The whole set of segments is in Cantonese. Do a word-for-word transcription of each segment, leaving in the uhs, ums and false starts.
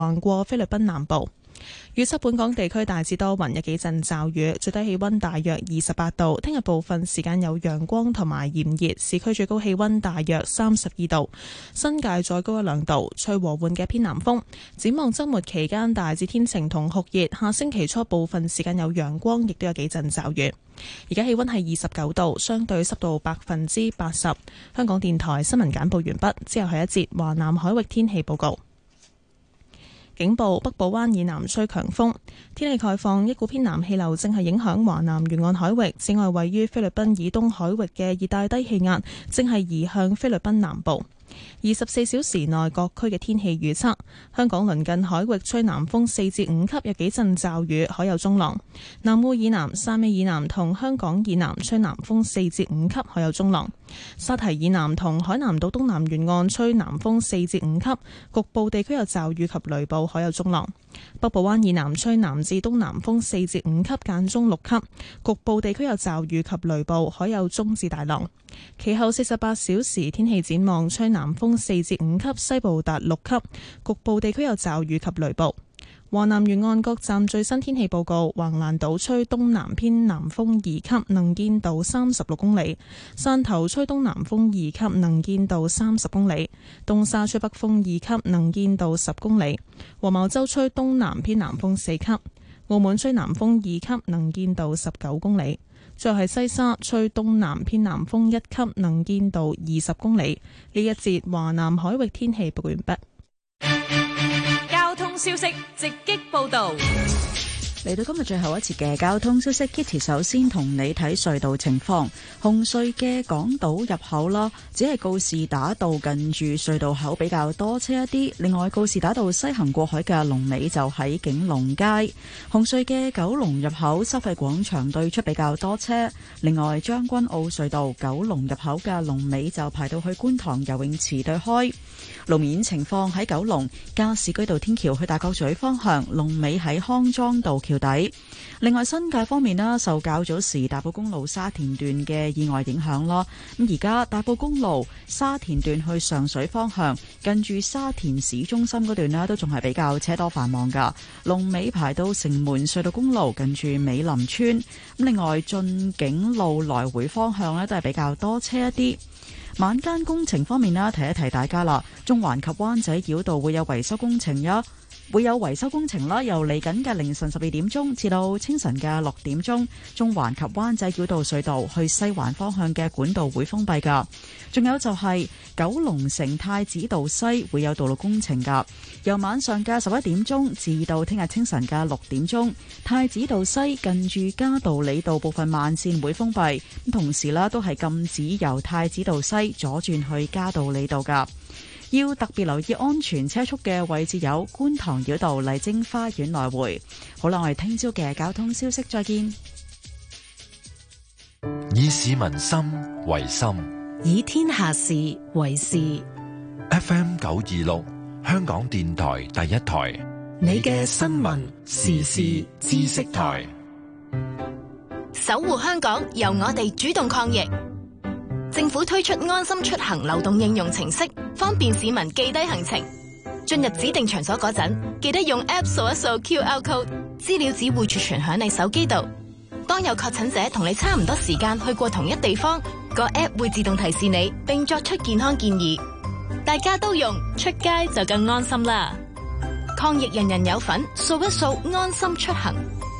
橫過菲律賓南部。預測本港地區大致多雲，有幾陣驟雨，最低氣溫大約二十八度。聽日部分時間有陽光同埋炎熱，市區最高氣溫大約三十二度，新界再高一兩度，吹和緩嘅偏南風。展望週末期間大致天晴同酷熱，下星期初部分時間有陽光，亦都有幾陣驟雨。而家氣溫係二十九度，相對濕度百分之八十。香港電台新聞簡報完畢，之後係一節華南海域天氣報告。警報：北部灣以南吹強風。天氣概況，一股偏南氣流正係影響華南沿岸海域。此外，位於菲律賓以東海域嘅熱帶低氣壓正係移向菲律賓南部。二十四小時內各區嘅天氣預測：香港鄰近海域吹南風四至五級，有幾陣驟雨，海有中浪；南澳以南、汕尾以南同香港以南吹南風四至五級，海有中浪；沙堤以南同海南島東南沿岸吹南風四至五級，局部地區有驟雨及雷暴，海有中浪；北部灣以南吹南至東南風四至五級，間中六級，局部地區有驟雨及雷暴，海有中至大浪。其後四十八小時天氣展望，吹南風四至五級，西部達六級，局部地區有驟雨及雷暴。華南沿岸各站最新天氣報告：橫瀾島吹東南偏南風二級，能見度三十六公里；汕頭吹東南風二級，能見度三十公里；東沙吹北風二級，能見度十公里；黃茅洲吹東南偏南風四級；澳門吹南風二級，能見度十九公里。最後係西沙吹東南偏南風一級，能見度二十公里。呢一節華南海域天氣報告完畢。 交通消息直擊報道。 嚟到今日最後一節嘅交通消息 ，Kitty 首先同你睇隧道情況。紅隧嘅港島入口啦，只係告士打道近住隧道口比較多車一啲。另外，告士打道西行過海嘅龍尾就喺景隆街。紅隧嘅九龍入口收費廣場對出比較多車。另外，將軍澳隧道九龍入口嘅龍尾就排到去觀塘游泳池對開。路面情況喺九龍加士居道天橋去大角咀方向，龍尾喺康莊道橋底。另外新界方面啦，受較早時大埔公路沙田段嘅意外影響咯。咁而家大埔公路沙田段去上水方向，近住沙田市中心嗰段呢都仲係比較車多繁忙噶。龍尾排到城門隧道公路近住美林村。咁另外駿景路來回方向呢都係比較多車一啲。晚間工程方面啦，提一提大家啦，中環及灣仔繞道會有維修工程呀。會有維修工程啦，由嚟緊嘅凌晨十二點鐘至到清晨嘅六點鐘，中環及灣仔繞道隧道去西環方向嘅管道會封閉噶。仲有就係九龍城太子道西會有道路工程噶，由晚上嘅十一點鐘至到聽日清晨嘅六點鐘，太子道西近住嘉道理道部分慢線會封閉，同時啦都係禁止由太子道西左轉去嘉道理道噶。要特別留意安全車速嘅位置有觀塘繞道麗晶花園來回。好啦，我哋聽朝嘅交通消息再見。 以市民心為心， 以天下事為事。 F M 九二六香港電台第一台， 你嘅新聞時事知識台， 守護香港，由我哋主動抗疫。政府推出安心出行流動應用程式，方便市民記低行程。進入指定場所嗰陣，記得用 App 掃一掃 Q R code， 資料只會儲存響你手機度。當有確診者同你差唔多時間去過同一地方，個 App 會自動提示你，並作出健康建議。大家都用，出街就更安心啦！抗疫人人有份，掃一掃安心出行。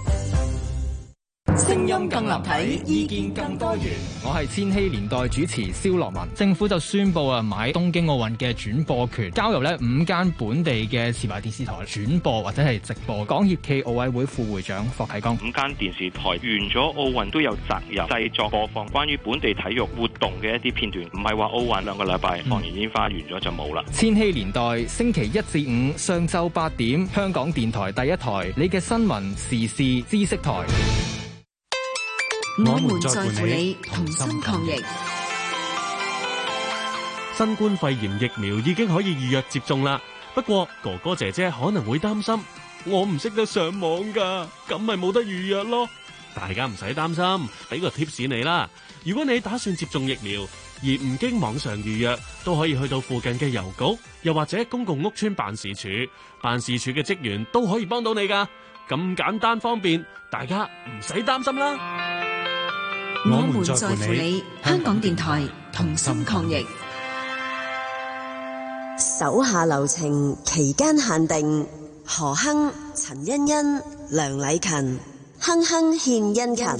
聲音更立體，意見更多元。我係千禧年代主持蕭樂文。政府就宣布啊，買東京奧運嘅轉播權交由呢五間本地嘅持牌電視台轉播或者係直播。港協暨奧委會副會長霍啟剛：五間電視台完咗奧運都有責任製作播放關於本地體育活動嘅一啲片段，唔係話奧運兩個禮拜放完煙花完咗就冇啦。千禧年代星期一至五上晝八點，香港電台第一台，你嘅新聞時事知識台。 我們在乎你，同心抗疫。 新冠肺炎疫苗已經可以預約接種啦，不過哥哥姐姐可能會擔心，我唔識得上網噶，咁咪冇得預約咯。大家唔使擔心，俾個貼士你啦。如果你打算接種疫苗， 而唔經網上預約，都可以去到附近嘅郵局，又或者公共屋邨辦事處，辦事處嘅職員都可以幫到你㗎。咁簡單方便，大家唔使擔心啦。 我們在乎你，香港電台同心抗疫。 手下留情，期間限定。何亨、陳欣欣、梁禮勤，亨亨獻殷勤。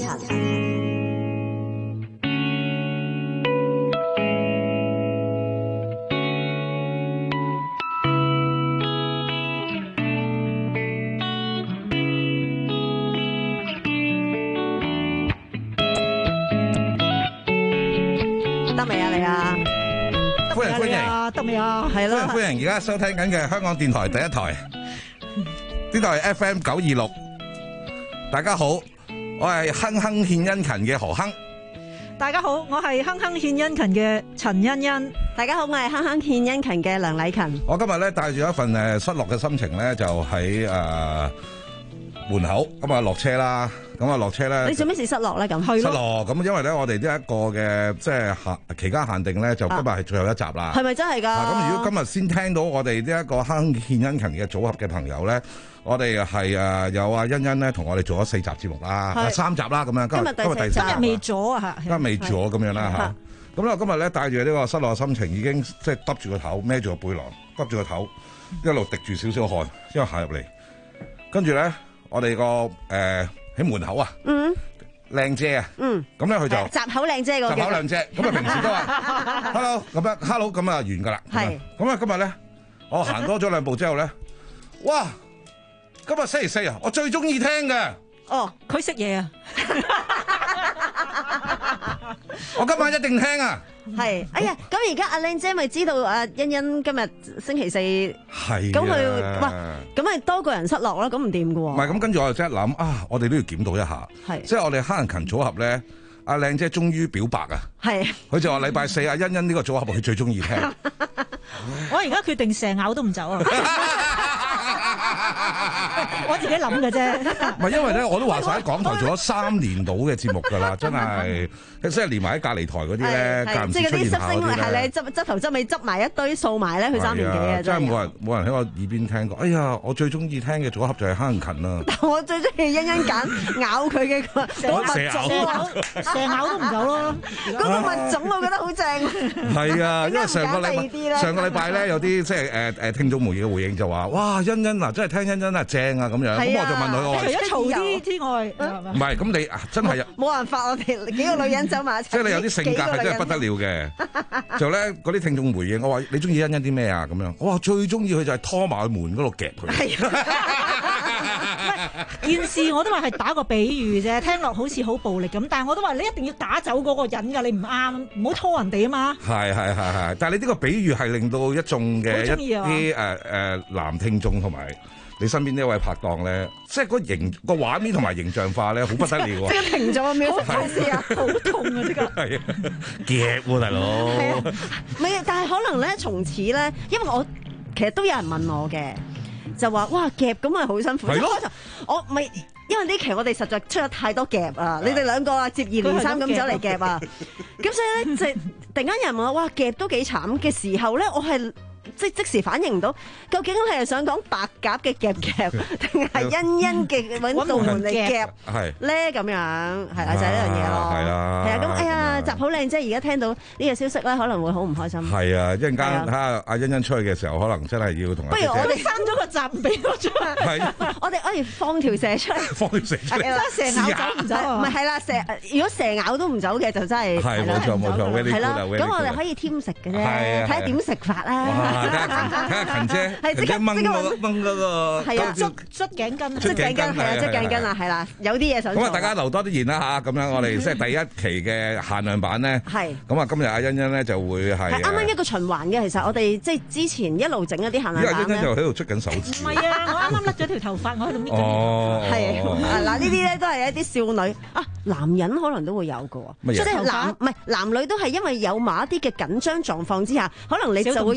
得未啊你啊？ 歡迎歡迎， 得未啊？係咯， 歡迎歡迎！而家收聽緊嘅香港電台第一台，呢台係 F M 九二六。大家好，我係亨亨獻殷勤嘅何亨。 大家好，我係亨亨獻殷勤嘅陳欣欣。 大家好，我係亨亨獻殷勤嘅梁禮勤。 我今日咧帶住一份誒失落嘅心情咧，就喺誒、呃、門口咁啊落車啦。咁啊落車咧， 你做咩事失落咧？咁失落咁，因為咧我哋呢一個嘅即係限期間限定咧，就今日係最後一集啦。 係咪真係㗎？ 咁如果今日先聽到我哋呢一個亨亨獻殷勤嘅組合嘅朋友咧，我哋係誒有阿欣欣咧同我哋做咗四集節目啦，三集啦咁樣。今日今日第四集， 今日未咗啊嚇， 今日未咗咁樣啦嚇。咁咧今日咧帶住呢個失落嘅心情，已經即係耷住個頭，孭住個背囊，耷住個頭，一路滴住少少汗，一路行入嚟。跟住咧，我哋個誒喺門口啊。嗯。靚姐啊，嗯，咁咧佢就閘口靚姐嗰個， 閘口靚姐，咁啊平時都話 hello 咁樣 hello 咁啊完噶啦，係，咁啊今日咧我行多咗兩步之後咧，哇，今日星期四啊，我最中意聽嘅， 哦，佢識嘢啊， 我今晚一定聽啊， 係，哎呀，咁而家阿靚姐咪知道阿欣欣今日星期四，係，咁佢哇，咁咪多個人失落啦，咁唔掂噶喎。 唔係，咁跟住我就即係諗啊，我哋都要檢討一下，係，即係我哋黑人勤組合咧，阿靚姐終於表白啊，係，佢就話禮拜四阿欣欣呢個組合佢最中意聽， 我而家決定蛇咬都唔走啊。我自己諗嘅啫， 唔係因為咧，我都話晒喺港台做咗三年到嘅節目㗎啦，真係即係連埋喺隔離台嗰啲咧，間唔時出現下嗰啲咧， 係你執執頭執尾執埋一堆掃埋咧，佢三年幾啊！ 真係冇人冇人喺我耳邊聽過。哎呀，我最中意聽嘅組合就係黑人勤啦。 但我最中意欣欣揀咬佢嘅嗰個物種啊， 蛇咬都唔走咯。 嗰個物種我覺得好正。係啊，因為上個禮拜上個禮拜咧有啲即係誒誒聽眾們嘅回應就話：哇，欣欣啊，真係聽欣欣啊正啊咁樣。咁我就問佢我話： 除咗嘈啲之外， 唔係咁你真係冇辦法，我哋幾個女人走埋一齊。 即係你有啲性格係真係不得了嘅。就咧嗰啲聽眾回應，我話你中意欣欣啲咩啊？咁樣我話最中意佢就係拖埋去門嗰度夾佢。 件事我都話係打個比喻啫，聽落好似好暴力咁，但係我都話你一定要打走嗰個人㗎，你唔啱，唔好拖人哋啊嘛。係係係係，但係你呢個比喻係令到一眾嘅一啲誒誒男聽眾同埋你身邊呢位拍檔咧，即係個形個畫面同埋形象化咧，好不得了喎！ 即係停咗個秒，好事啊，好痛啊！呢個係啊，夾喎大佬。 係啊，唔係啊，但係可能咧，從此咧，因為我其實都有人問我嘅。就話哇夾咁咪好辛苦，我咪因為呢期我哋實在出咗太多夾啊！你哋兩個啊接二連三咁走嚟夾啊，咁所以咧就突然間有人問我哇夾都幾慘嘅時候咧，我係即即時反應唔到，究竟你係想講白鴿嘅夾夾，定係欣欣嘅揾道門嚟夾咧？咁樣係啊，就係呢樣嘢咯。係啊，係啊，咁哎呀，集好靚姐而家聽到呢個消息咧，可能會好唔開心。係啊，一陣間睇下阿欣欣出去嘅時候，可能真係要同。不如我哋刪咗個集唔俾我出嚟。係，我哋我哋放條蛇出嚟。放條蛇出嚟。蛇咬走唔走？唔係係啦，蛇如果蛇咬都唔走嘅，就真係係冇錯冇錯。係啦，咁我哋可以添食嘅啫，睇下點食法啦。睇下睇下勤姐，勤姐掹嗰掹嗰個，係啊，捽捽頸巾，捽頸巾係啊，捽頸巾啊，係啦，有啲嘢想做。咁啊，大家留多啲言啦嚇，咁樣我哋即係第一期嘅限量版咧。係。咁啊，今日阿欣欣咧就會係。係啱啱一個循環嘅，其實我哋即係之前一路整一啲限量版咧。欣欣就喺度出緊手指。唔係啊，我啱啱甩咗條頭髮，我喺度搣緊。哦。係嗱，呢啲咧都係一啲少女啊，男人可能都會有嘅喎。即係男唔係男女都係因為有某一啲嘅緊張狀況之下，可能你就會有啲小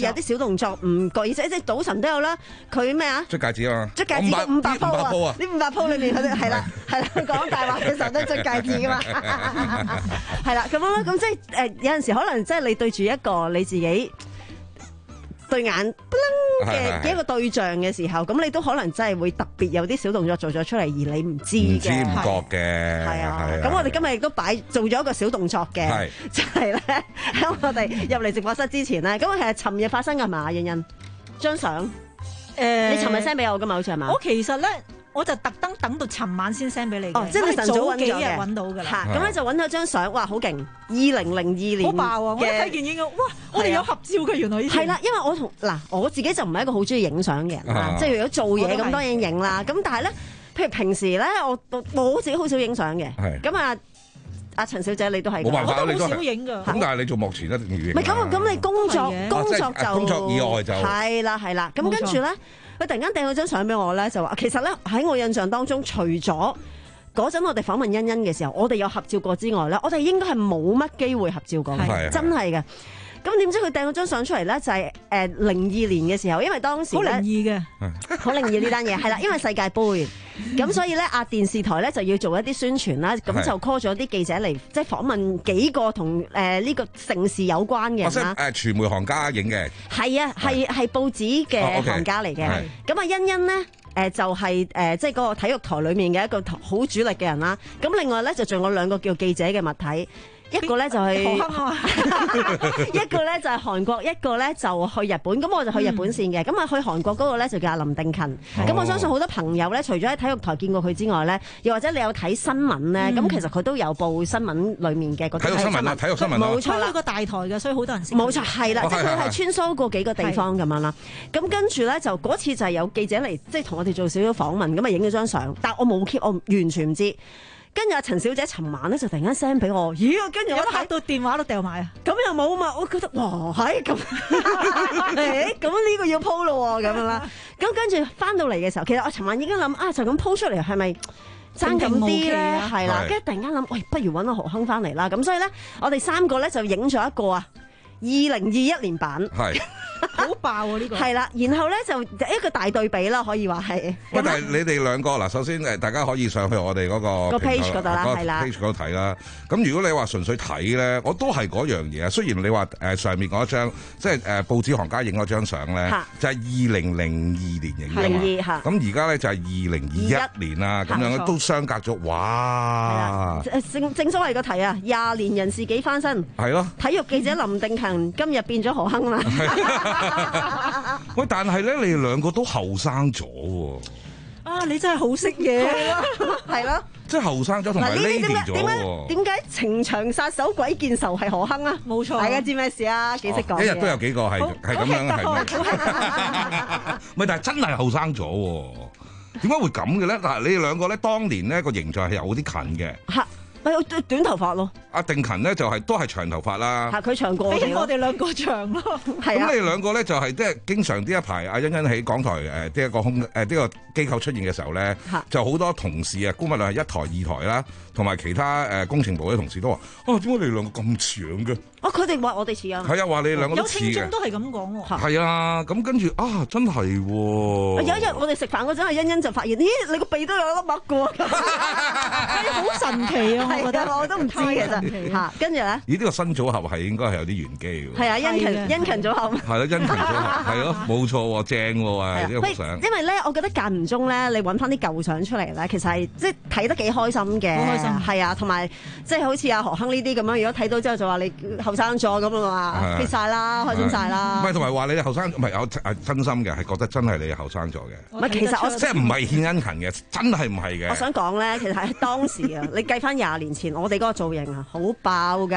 動作唔覺意，即即賭神都有啦。佢咩啊？ 捽戒指啊嘛！ 捽戒指五百鋪啊！呢五百鋪裏面佢哋係啦係啦，講大話嘅時候都捽戒指噶嘛。係啦，咁樣啦，咁即係誒有陣時可能即係你對住一個你自己對眼嘅嘅一個對象嘅時候，咁你都可能真係會特別有啲小動作做咗出嚟，而你唔知嘅， 唔知唔覺嘅。 係啊，咁我哋今日亦都擺做咗一個小動作嘅，就係咧喺我哋入嚟直播室之前咧，咁其實尋日發生嘅係嘛，欣欣張相，誒，你尋日 send 俾我噶嘛，好似係嘛？ 我其實咧。我就特登等到尋晚先 send 俾你嘅， 哦，即係你晨早揾幾日咗嘅， 揾到㗎啦。 嚇，咁咧就揾到張相，哇，好勁！二零零二年好爆啊！我一睇見影嘅，哇，我哋有合照嘅原來呢啲。 係啦，因為我同嗱我自己就唔係一個好中意影相嘅人啦，即係如果做嘢咁當然影啦。咁但係咧，譬如平時咧，我我自己好少影相嘅。咁啊，阿陳小姐你都係， 冇辦法， 我都好少影㗎。 咁但係你做幕前一定要影。 唔係咁咁，你工作工作就工作以外就係啦係啦。咁跟住咧。佢突然間掟咗張相俾我咧，就話其實咧喺我印象當中，除咗嗰陣我哋訪問欣欣嘅時候，我哋有合照過之外咧，我哋應該係冇乜機會合照過嘅，真係嘅。咁點知佢掟咗張相出嚟咧，就係誒零二年嘅時候，因為當時好靈異嘅， 好靈異呢單嘢係啦，因為世界盃，咁所以咧亞電視台咧就要做一啲宣傳啦，咁就 call 咗啲記者嚟，即係訪問幾個同誒呢個盛事有關嘅人啦。 誒傳媒行家影嘅， 係啊，係係報紙嘅行家嚟嘅。咁啊，欣欣咧誒就係誒即係嗰個體育台裡面嘅一個好主力嘅人啦。咁另外咧就仲有兩個叫記者嘅物體。一個咧就係，一個咧就係韓國，一個咧就去日本。咁我就去日本線嘅。咁啊去韓國嗰個咧就叫阿林定勤。咁我相信好多朋友咧，除咗喺體育台見過佢之外咧，又或者你有睇新聞咧，咁其實佢都有報新聞裡面嘅嗰啲體育新聞啦，體育新聞冇錯啦， 佢個大台嘅，所以好多人識。 冇錯，係啦，即係佢係穿梭過幾個地方咁樣啦。咁跟住咧就嗰次就係有記者嚟，即係同我哋做少少訪問，咁啊影咗張相，但我冇 keep，我完全唔知。跟住阿陳小姐尋晚咧就突然間 send 俾我，咦？跟住我睇到電話都掉埋啊！咁又冇嘛？我覺得哇，係咁，誒咁呢個要 po 咯咁樣啦。咁跟住翻到嚟嘅時候，其實我尋晚已經諗啊，就咁 po 出嚟係咪爭咁啲咧？係啦，跟住突然間諗，喂，不如揾阿何鏗翻嚟啦。咁所以咧，我哋三個咧就影咗一個啊，二零二一年版。係。 好爆啊！呢個係啦，然後咧就一個大對比啦，可以話係。 喂，但係你哋兩個嗱，首先誒，大家可以上去我哋嗰個 page 嗰度啦，係啦 ，page 嗰度睇啦。咁如果你話純粹睇咧，我都係嗰樣嘢啊。雖然你話誒上面嗰張即係誒報紙行家影嗰張相咧，就係二零零二年影嘅嘛。咁而家咧就係二零二一年啦，咁樣都相隔咗，哇！ 正正所謂個題啊，廿年人事幾翻身。係咯。體育記者林定勤今日變咗何鏗啦。 喂，但係咧，你哋兩個都後生咗喎。 啊，你真係好識嘢， 係咯， 即係後生咗同埋 lady 咗喎。 點解情場殺手鬼見愁係何鏗啊？冇錯，大家知咩事啊？幾識講嘢？ 一日都有幾個係係咁樣係。唔係，但係真係後生咗喎。點解會咁嘅咧？嗱，你哋兩個咧，當年咧個形象係有啲近嘅。嚇！ 咪短頭髮咯， 阿定勤咧就係都係長頭髮啦， 係佢長過我哋， 比我哋兩個長咯。 係啊， 咁你哋兩個咧就係即係經常呢一排阿欣欣喺港台誒呢一個空誒呢個機構出現嘅時候咧，就好多同事啊，姑勿論係一台二台啦，同埋其他誒工程部嘅同事都話：啊，點解你哋兩個咁似樣嘅？ 哦，佢哋話我哋似啊， 係啊，話你哋兩個都似嘅。 有聽眾都係咁講喎。 係啊，咁跟住啊，真係喎。 有一日我哋食飯嗰陣，阿欣欣就發現，咦，你個鼻都有粒墨嘅喎， 好神奇啊！我覺得我都唔知其實嚇，跟住咧， 咦？呢個新組合係應該係有啲玄機喎。 係啊，殷勤殷勤組合。 係咯，殷勤組合係咯，冇錯喎，正喎，呢幅相。 因為咧，我覺得間唔中咧，你揾翻啲舊相出嚟咧，其實係即係睇得幾開心嘅。好開心。係啊，同埋即係好似阿何鏗呢啲咁樣，如果睇到之後就話你後生咗咁啊嘛，fit晒啦，開心晒啦。 唔係，同埋話你後生，唔係有真心嘅，係覺得真係你後生咗嘅。 唔係，其實我即係唔係獻殷勤嘅，真係唔係嘅。 我想講咧，其實喺當時啊，你計翻廿年前，我哋嗰個造型啊，好爆㗎。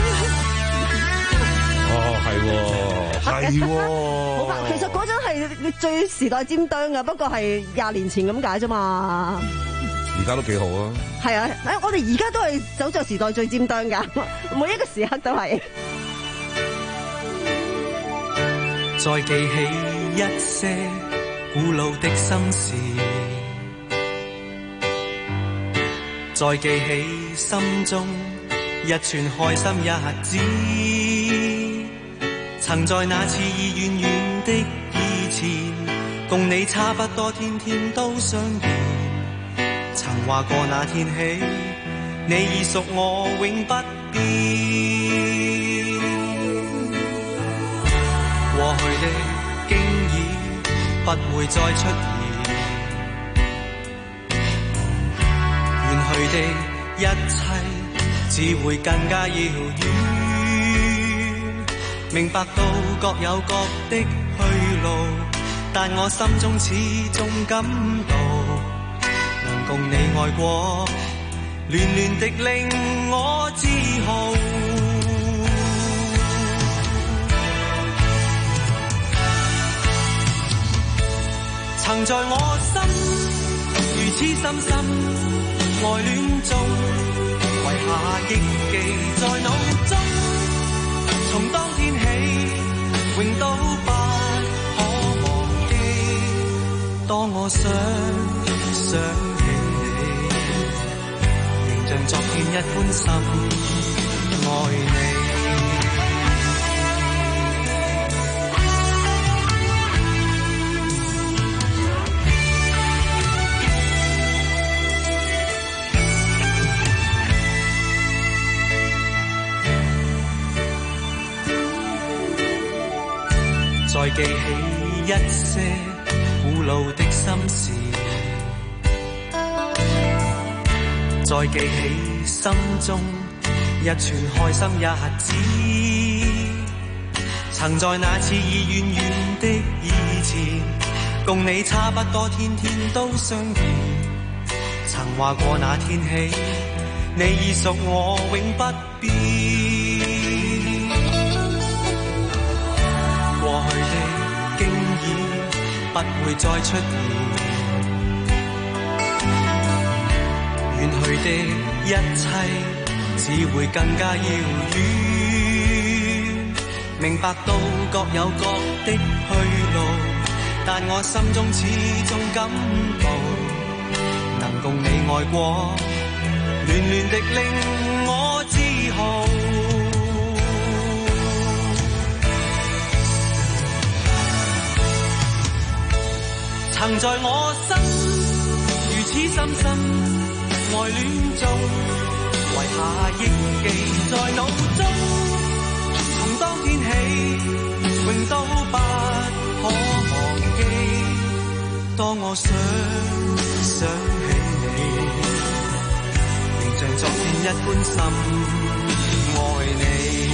哦，係喎，係喎。 好爆！其實嗰陣係最時代尖端㗎，不過係廿年前咁解啫嘛。 而家都幾好啊。 係啊，誒，我哋而家都係走在時代最尖端㗎，每一個時刻都係。 再記起一些古老的心事，再記起心中一串開心日子， 曾在那次已遠遠的以前，共你差不多天天都相見。曾話過那天起，你已屬我永不變。過去的經已不會再出現，遠去的一切只會更加遙遠。明白到各有各的去路，但我心中始終感到，能共你愛過，亂亂的令我自豪。曾在我心如此深深愛戀中，遺下憶記在腦中，從當天起永都不可忘記。當我想想起你，仍像昨天一般深愛你。再記起一些古老的心事，再記起心中一串開心日子。曾在那次已遠遠的以前，共你差不多天天都相見。曾話過那天起，你已屬我永不變。過去的經已不會再出現，遠去的一切只會更加遙遠。明白到各有各的去路，但我心中始終感到，能共你愛過，亂亂的令我自豪。曾在我心如此深深愛戀中，遺下憶記在腦中，從當天起永都不可忘記。當我想想起你，仍像昨天一般深愛你。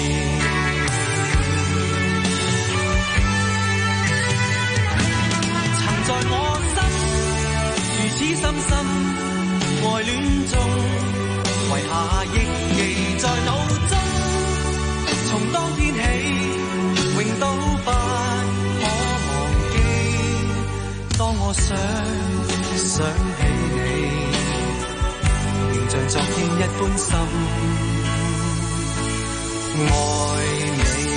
在我心如此深深愛戀中，遺下憶記在腦中，從當天起永都不可忘記。當我想想起你，仍像昨天一般深愛你。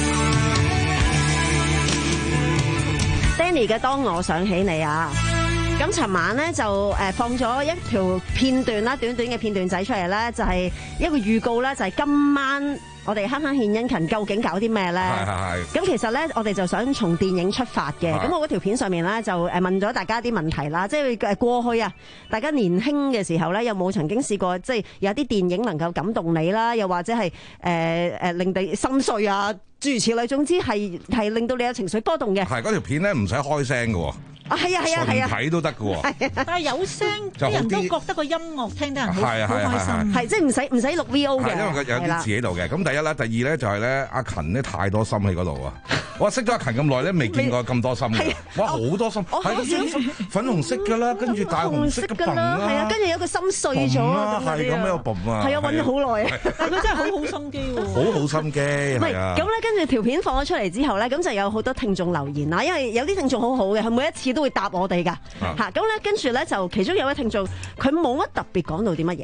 Danny 嘅當我想起你啊，咁尋晚咧就誒放咗一條片段啦，短短嘅片段仔出嚟咧，就係一個預告啦，就係今晚我哋亨亨獻殷勤究竟搞啲咩咧？係係係。咁其實咧，我哋就想從電影出發嘅。咁我嗰條片上面咧就誒問咗大家啲問題啦，即係誒過去啊，大家年輕嘅時候咧，有冇曾經試過即係有啲電影能夠感動你啦，又或者係誒誒令你心碎啊？諸如此類，總之係係令到你有情緒波動嘅。係嗰條片咧，唔使開聲嘅喎。啊，係啊，係啊，係啊，睇都得嘅喎。但係有聲，啲人都覺得個音樂聽得人好好開心。係即係唔使唔使錄 V O 嘅。係因為佢有啲字喺度嘅。咁第一啦，第二咧就係咧，阿勤咧太多心喺嗰度啊！我識咗阿勤咁耐咧，未見過咁多心嘅。哇，好多心，係粉紅色嘅啦，跟住大紅色嘅嘭啦，係啊，跟住有個心碎咗啊，係咁樣嘭啊，係啊，揾咗好耐啊。但係佢真係好好心機喎。好好心機，係啊。咁咧，跟住條片放咗出嚟之後咧，咁就有好多聽眾留言啦。因為有啲聽眾好好嘅，佢每一次都會答我哋㗎嚇。咁咧，跟住咧就其中有位聽眾，佢冇乜特別講到啲乜嘢。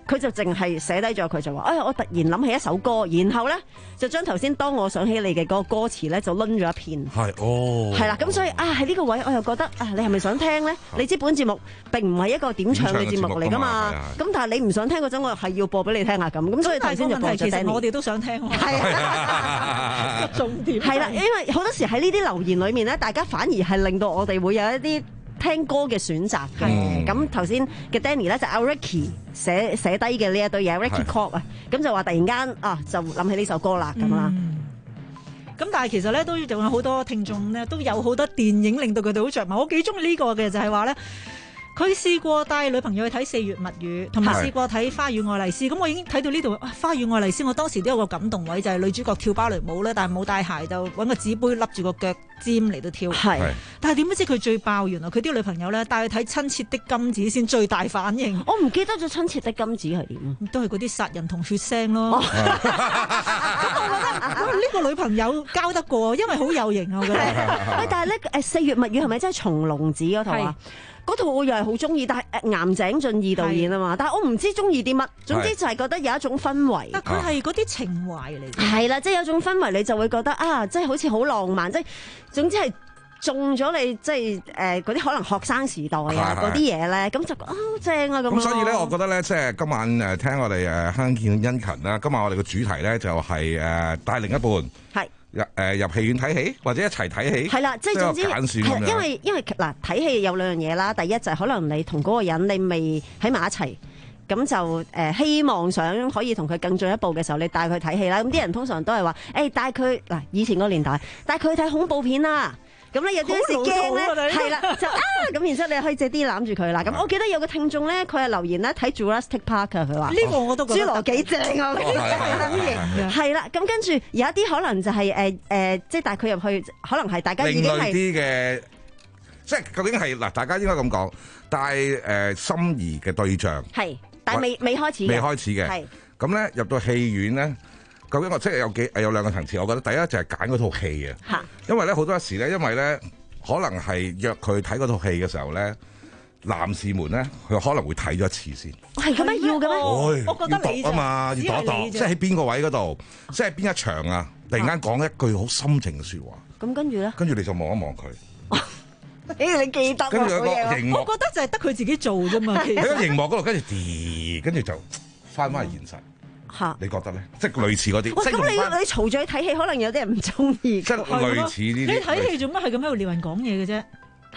佢就淨係寫低咗，佢就話：哎呀，我突然諗起一首歌，然後咧就將頭先當我想起你嘅嗰個歌詞咧就攆咗一片。 係哦， 係啦，咁所以啊喺呢個位我又覺得啊，你係咪想聽咧？你知本節目並唔係一個點唱嘅節目嚟㗎嘛，咁但係你唔想聽嗰陣，我係要播俾你聽下咁，咁所以頭先就播咗。 其實我哋都想聽，係啊，重點係啦，因為好多時喺呢啲留言裏面咧，大家反而係令到我哋會有一啲聽歌嘅選擇嘅。咁頭先嘅 Danny 咧就阿 Ricky 寫寫低嘅呢一堆嘢 Ricky Cop 啊，咁就話突然間啊就諗起呢首歌啦咁啦。 咁但係其實咧都仲有好多聽眾咧都有好多電影令到佢哋好着迷，我幾中意呢個嘅就係話咧。佢試過帶女朋友去睇《四月物語》，同埋試過睇《花與愛麗絲》。咁我已經睇到呢度，《花與愛麗絲》我當時都有個感動位，就係、是、女主角跳芭蕾舞咧，但係冇帶鞋，就揾個紙杯笠住個腳尖嚟到跳。係，但係點不知佢最爆，原來佢啲女朋友咧帶去睇《親切的金子》先最大反應。 我唔記得咗《親切的金子》係點， 都係嗰啲殺人同血腥咯。咁、哦、我覺得呢、呢個女朋友交得過，因為好有型啊！我覺得。 喂，但係咧誒《四月物語》係咪真係松隆子嗰套啊？嗰套我又係好中意，但係岩井俊二導演啊嘛，但係我唔知中意啲乜，總之就係覺得有一種氛圍。 但佢係嗰啲情懷嚟。 係啦，即係有種氛圍，你就會覺得啊，即係好似好浪漫，即係總之係中咗你，即係誒嗰啲可能學生時代啊嗰啲嘢咧，咁就啊正啊咁。咁所以咧，我覺得咧，即係今晚誒聽我哋誒香見殷勤啦。今晚我哋嘅主題咧就係誒帶另一半。係。入誒入戲院睇戲，或者一齊睇戲， 係啦，即係總之係因為因為嗱睇戲有兩樣嘢啦。第一就係可能你同嗰個人你未喺埋一齊，咁就誒、呃、希望想可以同佢更進一步嘅時候，你帶佢睇戲啦。咁啲人通常都係話誒帶佢嗱以前個年代帶佢去睇恐怖片啦。咁咧有啲時驚咧，係啦就啊咁，然之後你可以借啲攬住佢啦。咁我記得有個聽眾咧，佢係留言咧睇 Jurassic Park 佢話呢個我都覺得侏羅幾正啊，呢個係好型嘅。係啦，咁跟住有一啲可能就係誒誒，即係帶佢入去，可能係大家已經係另類啲嘅，即係究竟係嗱，大家應該咁講，帶誒心儀嘅對象係，但係未未開始， 未開始嘅，係咁咧入到戲院咧。究竟我即係有幾有兩個層次，我覺得第一就係揀嗰套戲啊，因為咧好多時咧，因為咧可能係約佢睇嗰套戲嘅時候咧，男士們咧佢可能會睇咗一次先。 係咁樣要嘅咩？ 哎、 我覺得你要度啊嘛，要度一度，即係喺邊個位嗰度，即係邊一場啊？突然間講一句好深情嘅説話。 咁跟住咧？跟住你就望一望佢。 誒，你記得？ 跟住有個熒幕， 我覺得就係得佢自己做啫嘛。喺個熒幕嗰度，跟住啲，跟住就翻返去現實。嚇！你覺得咧？即係類似嗰啲。 咁你你嘈住去睇戲，可能有啲人唔中意。 即係類似呢啲。 你睇戲做乜係咁喺度撩人講嘢嘅啫？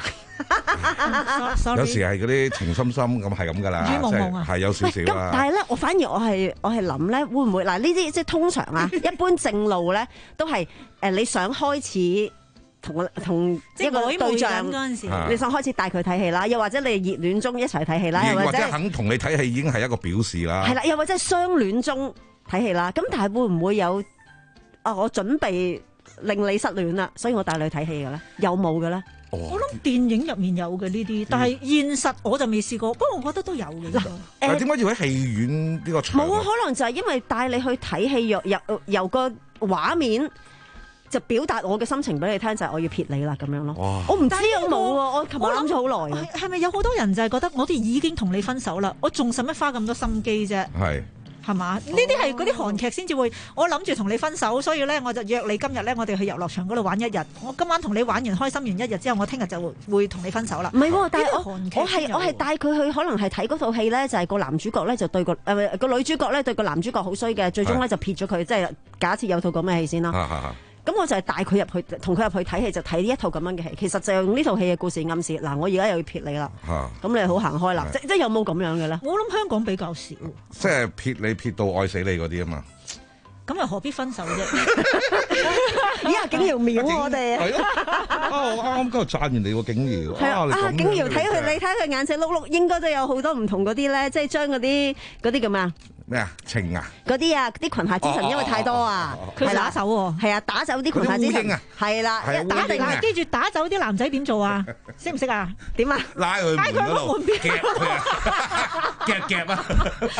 有時係嗰啲情深深咁係咁噶啦， 夢夢啊， 係有少少啦。 但係咧，我反而我係我係諗咧，會唔會嗱呢啲即係通常啊？一般正路咧都係誒你想開始同同一個對象嗰陣時，你想開始帶佢睇戲啦，又或者你熱戀中一齊睇戲啦，又或者肯同你睇戲已經係一個表示啦。 係啦，又或者相戀中睇戲啦。咁但係會唔會有啊？我準備令你失戀啦，所以我帶你去睇戲嘅咧，有冇嘅咧？ 我諗電影入面有嘅呢啲，但係現實我就未試過。不過我覺得都有嘅。誒， 點解要喺戲院呢個場？ 冇啊，可能就係因為帶你去睇戲，由由由個畫面就表達我嘅心情俾你聽，就係我要撇你啦咁樣咯。我唔知有冇啊，我琴日諗咗好耐。 係咪有好多人就係覺得我哋已經同你分手啦，我仲使乜花咁多心機啫？係。係嘛？呢啲係嗰啲韓劇先至會，我諗住同你分手，所以咧我就約你今日咧，我哋去遊樂場嗰度玩一日。我今晚同你玩完開心完一日之後，我聽日就會同你分手啦。 唔係喎，但係我我係我係帶佢去，可能係睇嗰套戲咧，就係個男主角咧就對個誒個女主角咧對個男主角好衰嘅，最終咧就撇咗佢。即係假設有套咁嘅戲先啦。咁我就係帶佢入去，同佢入去睇戲，就睇呢一套咁樣嘅戲。其實就用呢套戲嘅故事暗示，嗱，我而家又要撇你啦。咁、啊、你好行開啦。即即有冇咁樣嘅咧？ 我諗香港比較少。 即係撇你撇到愛死你嗰啲啊嘛。 咁又何必分手啫？ 咦啊，景瑤秒我哋係咯。啊，我啱啱今日讚完你喎，景瑤。 係啊，啊，景瑤睇佢，你睇佢眼仔碌碌，應該都有好多唔同嗰啲咧，即係將嗰啲嗰啲咁啊。 咩啊？情啊？ 嗰啲啊，啲裙下之臣因為太多啊， 佢打手喎， 係啊，打走啲裙下之臣，係啦， 一打定係記住打走啲男仔點做啊？識唔識啊？點啊？ 拉佢門嗰度，夾佢啊！ 夾夾啊！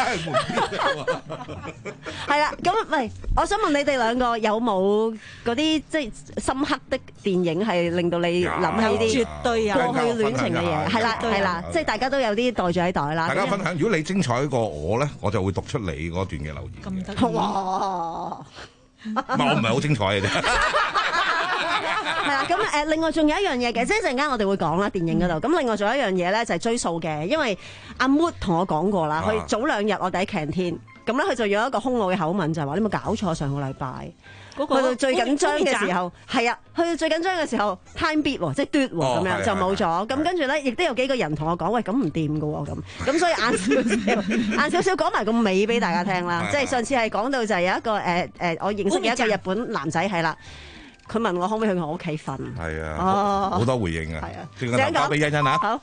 係啦，咁唔係，我想問你哋兩個有冇嗰啲即係深刻的電影係令到你諗起啲絕對有過去戀情嘅嘢？係啦係啦，即係大家都有啲袋住喺袋啦。 大家分享，如果你精彩過我咧，我就會讀出你嗰段嘅留言。 咁得意哇！ 唔係我唔係好精彩嘅啫。 係啦，咁誒，另外仲有一樣嘢嘅，即係陣間我哋會講啦，電影嗰度。咁另外仲有一樣嘢咧，就係追數嘅，因為阿 Mood 同我講過啦，佢早兩日我哋喺 canteen，咁咧佢就用一個兇惡嘅口吻，就係話你有冇搞錯上個禮拜？去到最緊張嘅時候，係啊，去到最緊張嘅時候 time beat 喎，即係嘟喎，咁樣就冇咗。咁跟住咧，亦都有幾個人同我講，喂，咁唔掂㗎喎，咁咁所以晏少少，晏少少講埋個尾俾大家聽啦。即係上次係講到就係有一個誒誒，我認識嘅一個日本男仔係啦。佢問我可唔可以去我屋企瞓？ 係啊， 哦， 好多回應啊！ 係啊， 轉個頭交俾欣欣啊！ 好。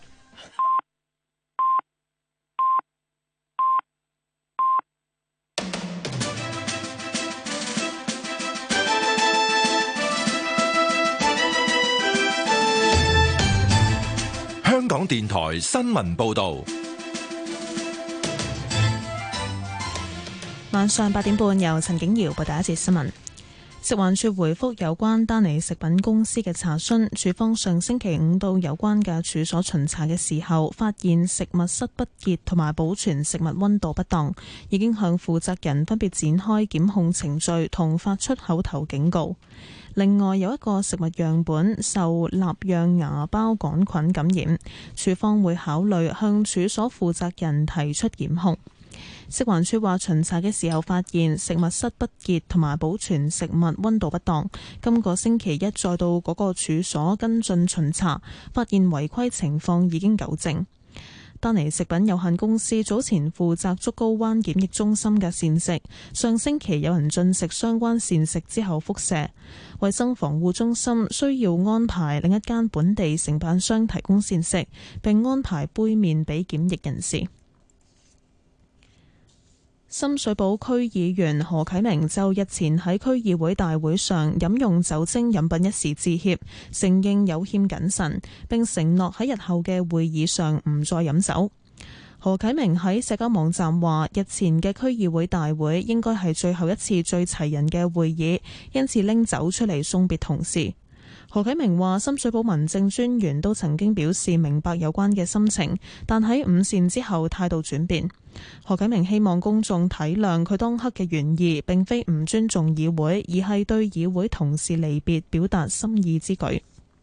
香港電台新聞報導。 晚上八點半，由陳景瑤報第一節新聞。食環署回覆有關丹尼食品公司嘅查詢，署方上星期五到有關嘅處所巡查嘅時候，發現食物室不潔同埋保存食物溫度不當，已經向負責人分別展開檢控程序同發出口頭警告。另外有一個食物樣本受納樣芽孢桿菌感染，署方會考慮向處所負責人提出檢控。食環署話巡查嘅時候發現食物室不潔同埋保存食物溫度不當，今個星期一再到嗰個處所跟進巡查，發現違規情況已經糾正。丹尼食品有限公司早前負責竹篙灣檢疫中心嘅膳食，上星期有人進食相關膳食之後腹瀉，衛生防護中心需要安排另一間本地承辦商提供膳食，並安排杯麵俾檢疫人士。深水埗區議員何啟明就日前喺區議會大會上飲用酒精飲品一事致歉，承認有欠謹慎，並承諾喺日後嘅會議上唔再飲酒。何啟明喺社交網站話，日前嘅區議會大會應該係最後一次最齊人嘅會議，因此拎酒出嚟送別同事。何啟明話，深水埗民政專員都曾經表示明白有關嘅心情，但喺午膳之後態度轉變。何啟明希望公眾體諒佢當刻嘅原意，並非唔尊重議會，而係對議會同事離別表達心意之舉。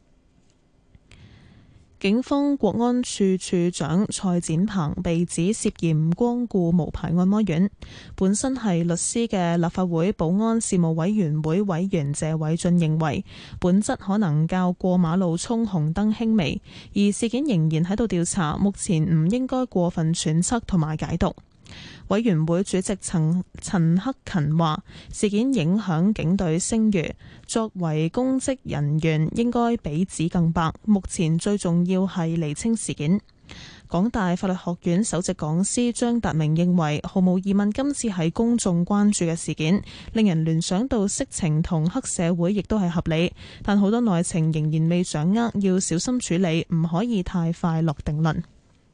警方國安處處長蔡展鵬被指涉嫌光顧無牌按摩院，本身係律師嘅立法會保安事務委員會委員謝偉俊認為，本質可能較過馬路衝紅燈輕微，而事件仍然喺度調查，目前唔應該過分揣測同埋解讀。委員會主席陳陳克勤話：事件影響警隊聲譽，作為公職人員應該比紙更白。目前最重要係釐清事件。港大法律學院首席講師張達明認為，毫無疑問今次係公眾關注嘅事件，令人聯想到色情同黑社會，亦都係合理。但好多內情仍然未掌握，要小心處理，唔可以太快落定論。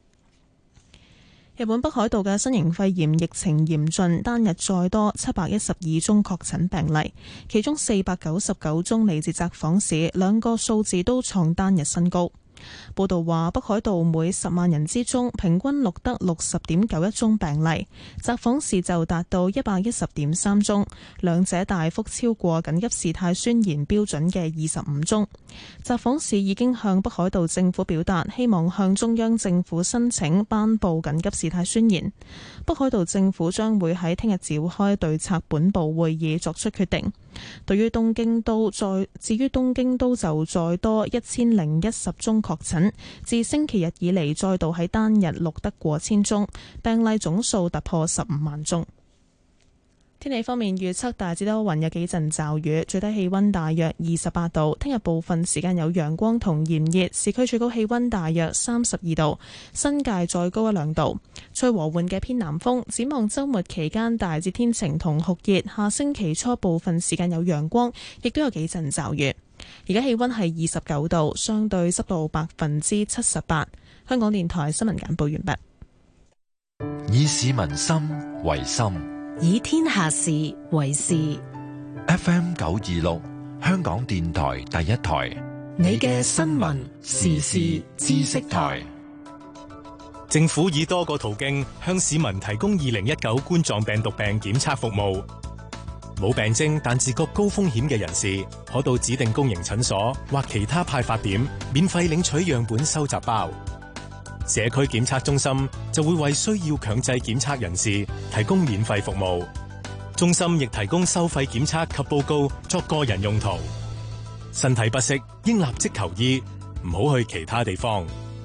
日本北海道嘅新型肺炎疫情嚴峻，單日再多七百一十二宗確診病例，其中四百九十九宗嚟自札幌市，兩個數字都創單日新高。報道話，北海道每十萬人之中平均錄得六十點九一宗病例，札幌市就達到一百一十點三宗，兩者大幅超過緊急事態宣言標準嘅二十五宗。札幌市已經向北海道政府表達希望向中央政府申請頒布緊急事態宣言。北海道政府將會喺聽日召開對策本部會議作出決定。對於東京都再至於東京都就再多一千零一十宗確診，自星期日以嚟再度喺單日錄得過千宗，病例總數突破十五萬宗。天氣方面預測大致多雲，有幾陣驟雨，最低氣溫大約二十八度。聽日部分時間有陽光同炎熱，市區最高氣溫大約三十二度，新界再高一兩度。吹和緩嘅偏南風。展望週末期間大致天晴同酷熱，下星期初部分時間有陽光，亦都有幾陣驟雨。而家氣溫係二十九度，相對濕度百分之七十八。香港電台新聞簡報完畢。 以市民心為心， 以天下事為事。 F M 九二六，香港電台第一台， 你嘅新聞時事知識台。 政府以多個途徑向市民提供二零一九冠狀病毒病檢測服務。冇病徵但自覺高風險嘅人士，可到指定公營診所或其他派發點免費領取樣本收集包。社區檢測中心就會為需要強制檢測人士提供免費服務。中心亦提供收費檢測及報告作個人用途。身體不適應立即求醫，唔好去其他地方。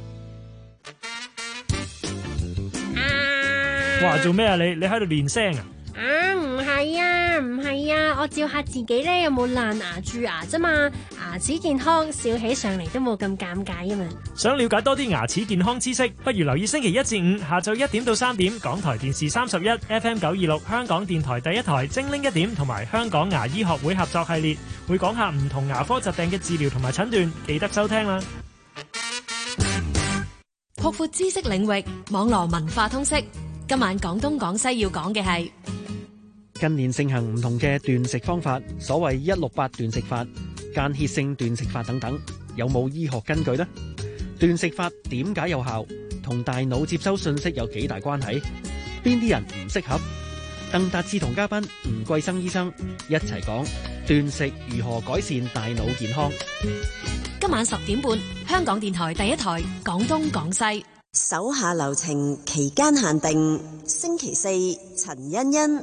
哇！做咩啊你？你喺度練聲啊？ 啊，唔係啊，唔係啊，我照下自己咧有冇爛牙蛀牙啫嘛，牙齒健康，笑起上嚟都冇咁尷尬啊嘛。 想了解多啲牙齒健康知識，不如留意星期一至五下晝一點到三點，港台電視三十一 F M 九二六香港電台第一台精靈一點同埋香港牙醫學會合作系列，會講下唔同牙科疾病嘅治療同埋診斷，記得收聽啦。 擴闊知識領域，網絡文化通識。今晚廣東廣西要講嘅係近年盛行唔同嘅斷食方法，所謂一六八斷食法、間歇性斷食法等等，有冇醫學根據呢？斷食法點解有效？同大腦接收信息有幾大關係？邊啲人唔適合？鄧達志同嘉賓吳桂生醫生一齊講斷食如何改善大腦健康。 今晚十點半，香港電台第一台廣東廣西。 手下留情，期間限定，星期四陳欣欣。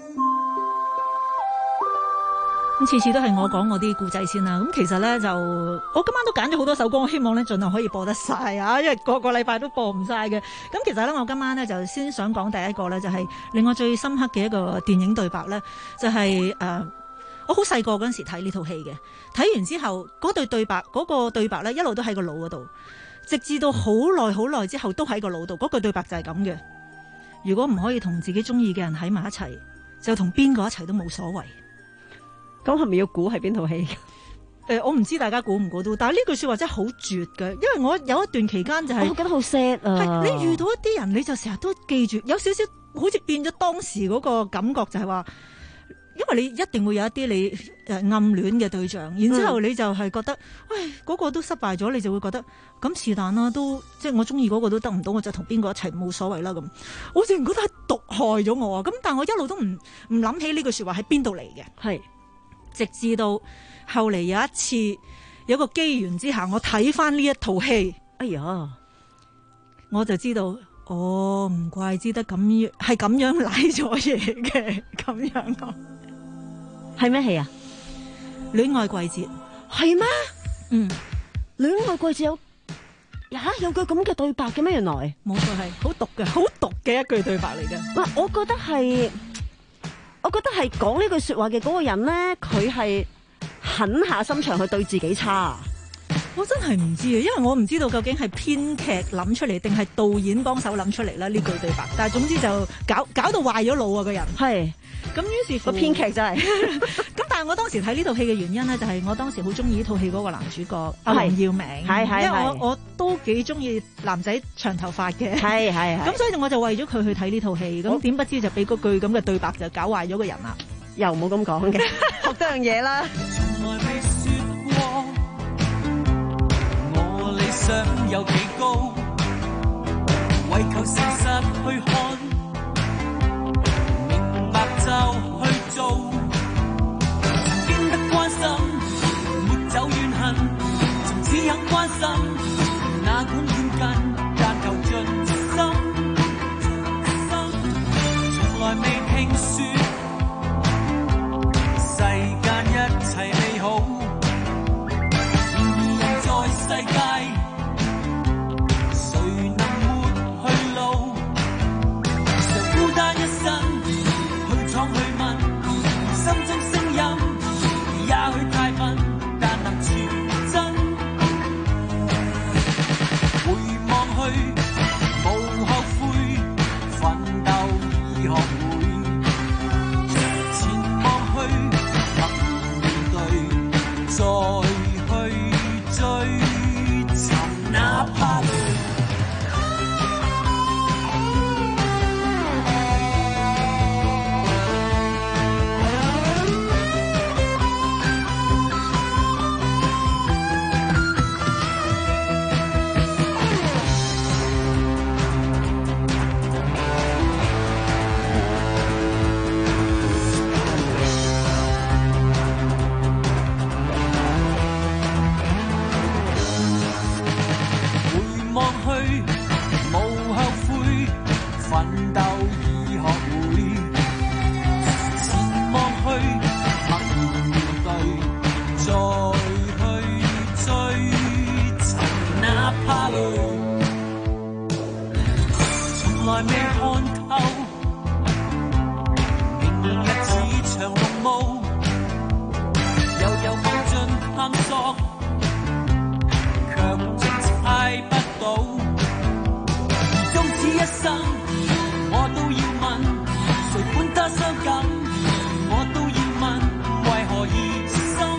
咁次次都係我講我啲故仔先啦。咁其實咧就我今晚都揀咗好多首歌，我希望咧盡量可以播得晒啊，因為個個禮拜都播唔晒嘅。咁其實咧我今晚咧就先想講第一個咧，就係令我最深刻嘅一個電影對白咧，就係、是、誒、呃、我好細個嗰陣時睇呢套戲嘅，睇完之後嗰對對白嗰、嗰個對白咧一路都喺個腦嗰度。直至到好耐好耐之後都喺個腦度，嗰句對白就係咁嘅。如果唔可以同自己中意嘅人喺埋一齊，就同邊個一齊都冇所謂。 咁係咪要估係邊套戲？誒、 呃，我唔知大家估唔估到，但係呢句說話真係好絕嘅，因為我有一段期間就係、是， 我覺得好 sad 啊。 係你遇到一啲人，你就成日都記住，有少少好似變咗當時嗰個感覺，就係話。因為你一定會有一啲你誒暗戀嘅對象，然之後你就係覺得，喂、嗯，嗰、嗰個都失敗咗，你就會覺得咁是但啦，都即係我中意嗰個都得唔到，我就同邊個一齊冇所謂啦咁。我淨係覺得係毒害咗我啊！咁但係我一路都唔唔諗起呢句說話喺邊度嚟嘅，係直至到後嚟有一次有一個機緣之下，我睇翻呢一套戲，哎呀，我就知道。哦，唔怪之得咁樣，係咁樣賴咗嘢嘅，咁樣咯。 係咩戲啊？ 戀愛季節係咩？ 嗯， 戀愛季節有吓有句咁嘅對白嘅咩？原來冇錯，係好毒嘅，好毒嘅一句對白嚟嘅。 嗱，我覺得係，我覺得係講呢句說話嘅嗰個人咧，佢係狠下心腸去對自己差。 我真係唔知啊，因為我唔知道究竟係編劇諗出嚟定係導演幫手諗出嚟啦呢句對白。但係總之就搞搞到壞咗腦啊個人。係咁，於是乎個編劇真係。咁但係我當時睇呢套戲嘅原因咧，就係我當時好中意呢套戲嗰個男主角阿黃耀明。係係，因為我我都幾中意男仔長頭髮嘅。係係係。咁所以我就為咗佢去睇呢套戲。咁點不知就俾嗰句咁嘅對白就搞壞咗個人啦。 又冇咁講嘅，學多樣嘢啦。想有幾高，為求事實去看，明白就去做，經得關心，沒走怨恨，從此肯關心，哪管遠近，但求盡心，從來未聽說，世間一切美好，然而人在世界。 奮鬥已學會，前望去默然面對，再去追尋哪怕累，從來未看透明日似場濃霧，悠悠望盡探索，卻總猜不到，而終此一生我都要問，誰管他傷感，我都要問，為何而生？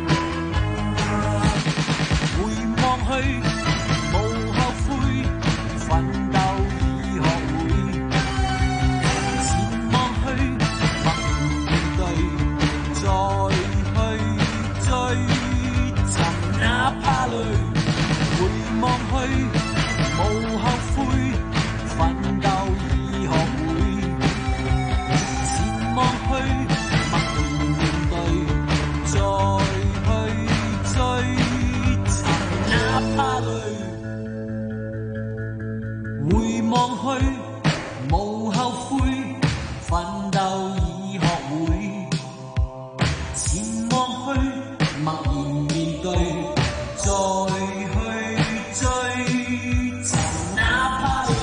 回望去無後悔，奮鬥已學會，前望去默然面對，再去追尋哪怕累，回望去無後悔，奮鬥已學會，前望去默然面對，再去追尋哪怕累，回望去無後悔，奮鬥已學會，前望去默然面對，再去追尋哪怕累。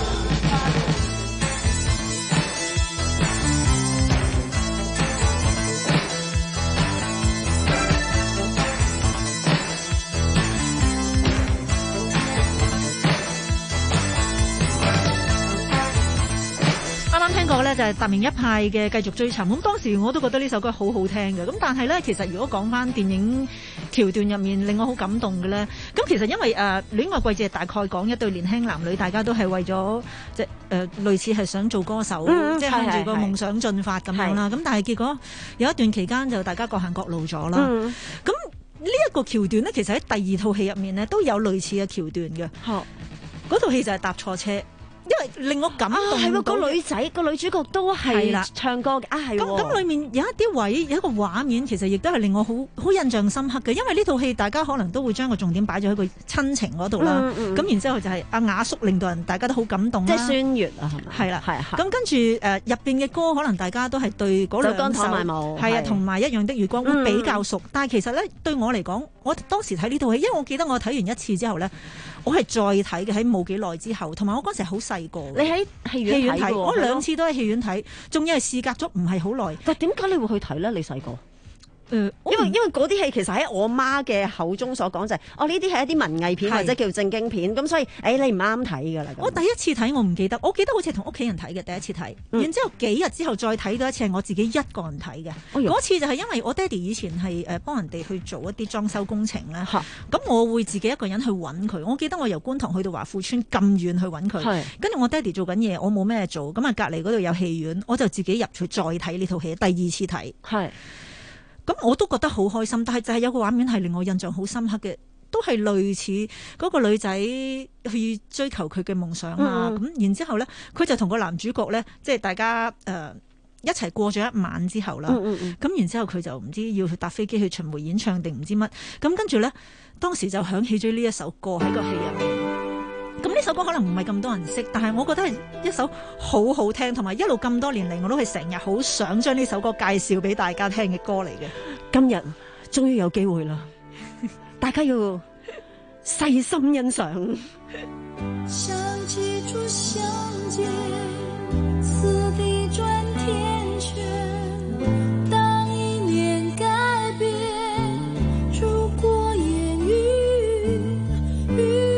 啱啱聽過咧就係達明一派嘅繼續追尋，咁當時我都覺得呢首歌好好聽嘅，咁但係咧其實如果講翻電影橋段入面令我好感動嘅咧，咁其實因為誒、呃、戀愛季節大概講一對年輕男女，大家都係為咗即係誒類似係想做歌手， 嗯、 即係向住個夢想進發咁樣啦，咁但係結果有一段期間就大家各行各路咗啦，咁呢一個橋段咧其實喺第二套戲入面咧都有類似嘅橋段嘅，嗰套戲就係搭錯車。因為令我感動到， 係喎，個女仔個女主角都係唱歌嘅啊，係咁咁裏面有一啲位有一個畫面，其實亦都係令我好好印象深刻嘅。因為呢套戲大家可能都會將個重點擺咗喺個親情嗰度啦。咁、嗯嗯、然之後就係阿雅叔令到人大家都好感動啦。 即係孫悅啊，係咪？ 係啦，係。咁跟住誒入邊嘅歌，可能大家都係對嗰兩首係啊，同埋一樣的月光會比較熟。嗯、但係其實咧對我嚟講，我當時睇呢套戲，因為我記得我睇完一次之後咧，我係再睇嘅喺冇幾耐之後，同埋我嗰陣時好細個。 你喺戲院睇， 我兩次都喺戲院睇，仲要係事隔咗唔係好耐。 但點解你會去睇咧？你細個？誒、呃，因為因為嗰啲戲其實喺我媽嘅口中所講就係、是，哦呢啲係一啲文藝片或者叫正經片，咁所以誒、哎、你唔啱睇㗎啦。 我第一次睇我唔記得，我記得好似係同屋企人睇嘅第一次睇，嗯、然之後幾日之後再睇多一次係我自己一個人睇嘅。嗰、哎、次就係因為我爹哋以前係誒幫人哋去做一啲裝修工程咧，咁我會自己一個人去揾佢。我記得我由觀塘去到華富村咁遠去揾佢，跟住我爹哋做緊嘢，我冇咩做，咁啊隔離嗰度有戲院，我就自己入去再睇呢套戲，第二次睇。係。咁我都覺得好開心，但係就係有個畫面係令我印象好深刻嘅，都係類似嗰個女仔去追求佢嘅夢想啊。咁、嗯、然之後咧，佢就同個男主角咧，即係大家誒、呃、一齊過咗一晚之後啦。咁、嗯嗯、然之後佢就唔知要去搭飛機去巡迴演唱定唔知乜。咁跟住咧，當時就響起咗呢一首歌喺個戲入面。咁呢首歌可能唔係咁多人識，但係我覺得係一首好好聽，同埋一路咁多年嚟我都係成日好想將呢首歌介紹俾大家聽嘅歌嚟嘅。 今日終於有機會啦，大家要細心欣賞。 想記住相見，此地轉天旋，當一念改變，如過眼雲雲。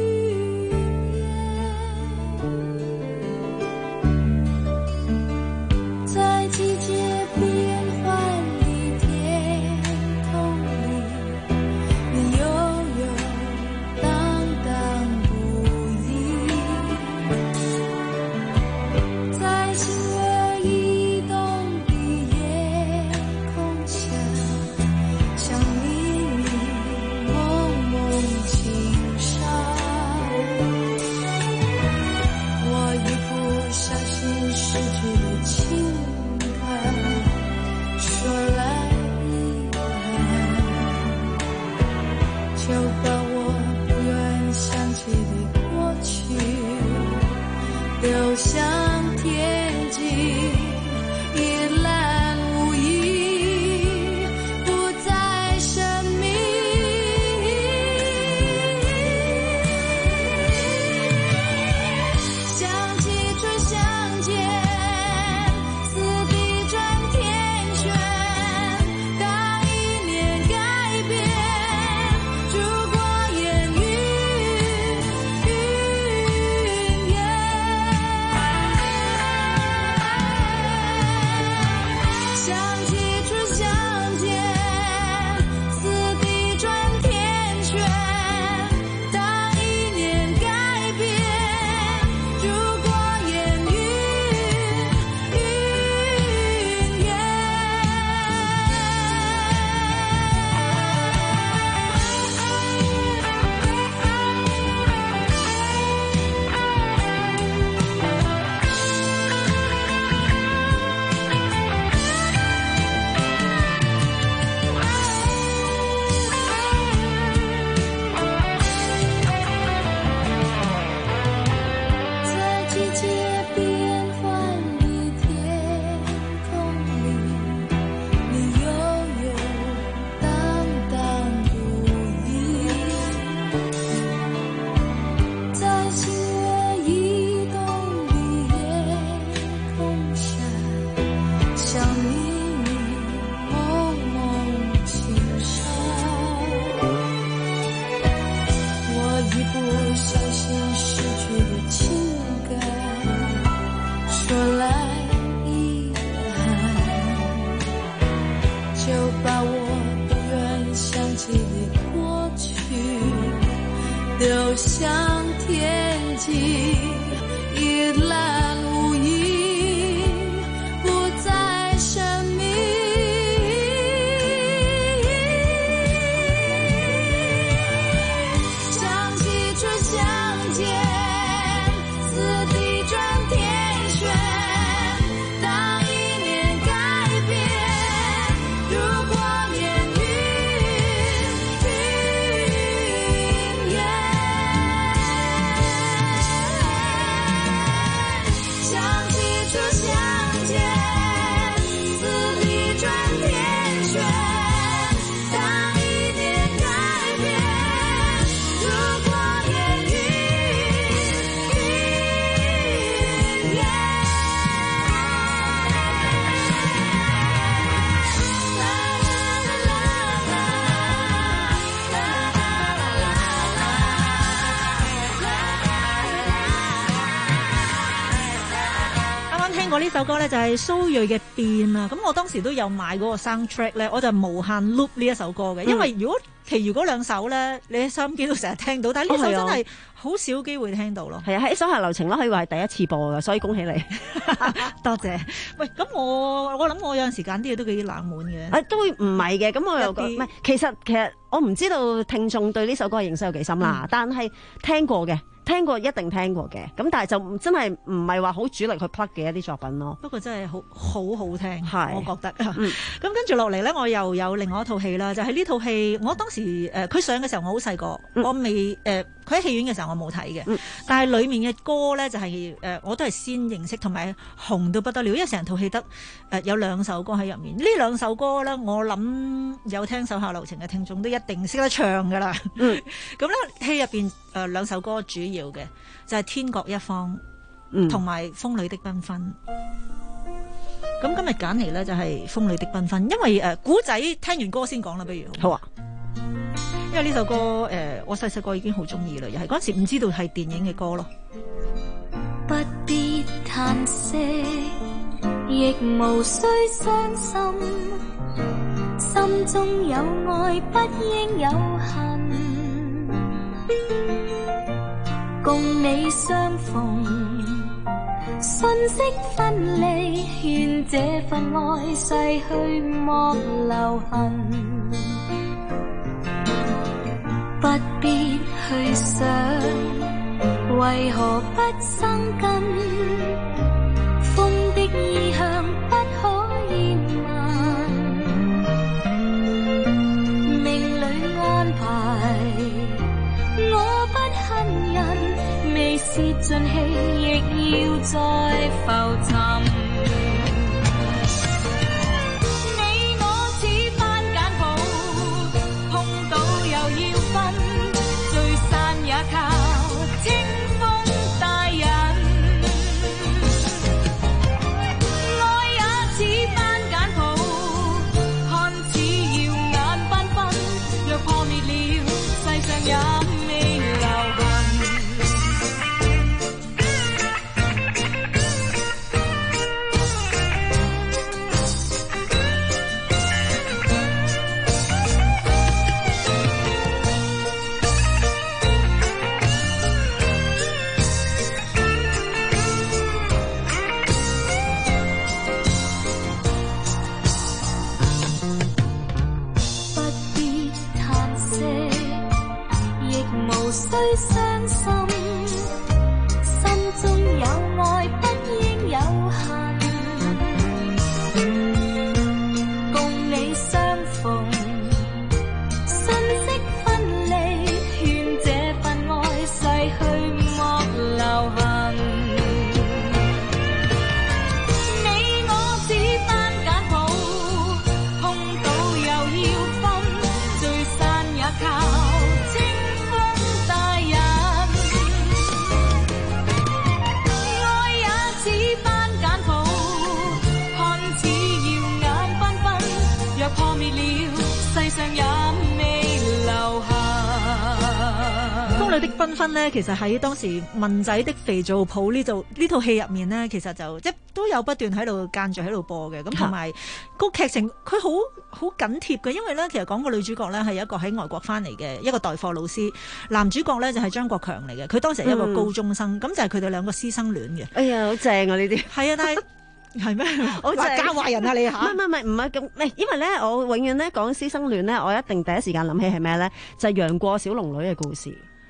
在季節變換的天空裡，你悠悠蕩蕩不已，在心兒移動的夜空下，像秘密蒙蒙輕紗，我一不小心失去了情說來遺憾，就把我不願想起的過去流向我呢首歌咧就係蘇芮嘅變啊，咁我當時都有買嗰個 soundtrack 咧，我就無限 loop 呢一首歌嘅，因為如果其餘嗰兩首咧，你喺收音機都成日聽到，但係呢首真係好少機會聽到咯。 係啊，喺手下留情啦，可以話係第一次播㗎，所以恭喜你， 多謝。喂，咁我我諗我有陣時揀啲嘢都幾冷門嘅。 啊，都唔係嘅，咁我又覺唔係，其實其實我唔知道聽眾對呢首歌嘅認識有幾深啦，嗯、但係聽過嘅。聽過一定聽過嘅，咁但係就真係唔係話好主力去 plug 嘅一啲作品咯。 不過真係好好好聽， 係我覺得。咁、嗯、跟住落嚟咧，我又有另外一套戲啦，就係呢套戲。我當時誒佢、呃、上嘅時候我好細個，我未誒佢喺戲院嘅時候我冇睇嘅，嗯、但係裡面嘅歌咧就係、是、誒、呃、我都係先認識，同埋紅到不得了，因為成套戲得誒、呃、有兩首歌喺入面。呢兩首歌咧，我諗有聽手下留情嘅聽眾都一定識得唱㗎啦。咁咧戲入邊誒兩首歌主要嘅就係、是、天各一方，同埋、嗯、風裏的繽紛。咁今日揀嚟咧就係、是、風裏的繽紛，因為誒古仔聽完歌先講啦，不如好啊？因為呢首歌誒、呃、我細細個已經好中意啦，又係嗰時唔知道係電影嘅歌咯。 不必嘆息，亦無需傷心，心中有愛不應有恨。共你相逢，瞬息分離，願這份愛逝去莫留痕。不必去想，為何不生根？風的意向不可言問，命裏安排，我不恨人，未泄盡氣，亦要再浮沉。你我似番簡譜，碰到又要分，聚散也靠清風帶引。愛也似番簡譜，看似耀眼繽紛，若破滅了，世上也未留痕。需傷心，心中有愛不應有恨，共你相逢，瞬息分離，願這份愛逝去莫留痕。你我似番簡譜，碰到又要分，聚散也靠風裏的繽紛呢，其實喺當時文仔的肥皂泡呢度呢套戲入面呢，其實就即都有不斷喺度間住喺度播嘅，咁同埋個劇情佢好好緊貼嘅，因為呢，其實講個女主角呢係一個喺外國翻嚟嘅一個代課老師，男主角呢就係張國強嚟嘅，佢當時係一個高中生，咁、嗯、就係佢哋兩個師生戀嘅。哎呀，好正啊呢啲！係啊，但係。係咩？我就係教壞人啊！你嚇？唔係唔係唔係咁，唔係因為咧，我永遠咧講師生戀咧，我一定第一時間諗起係咩咧？就係、是、楊過小龍女嘅故事。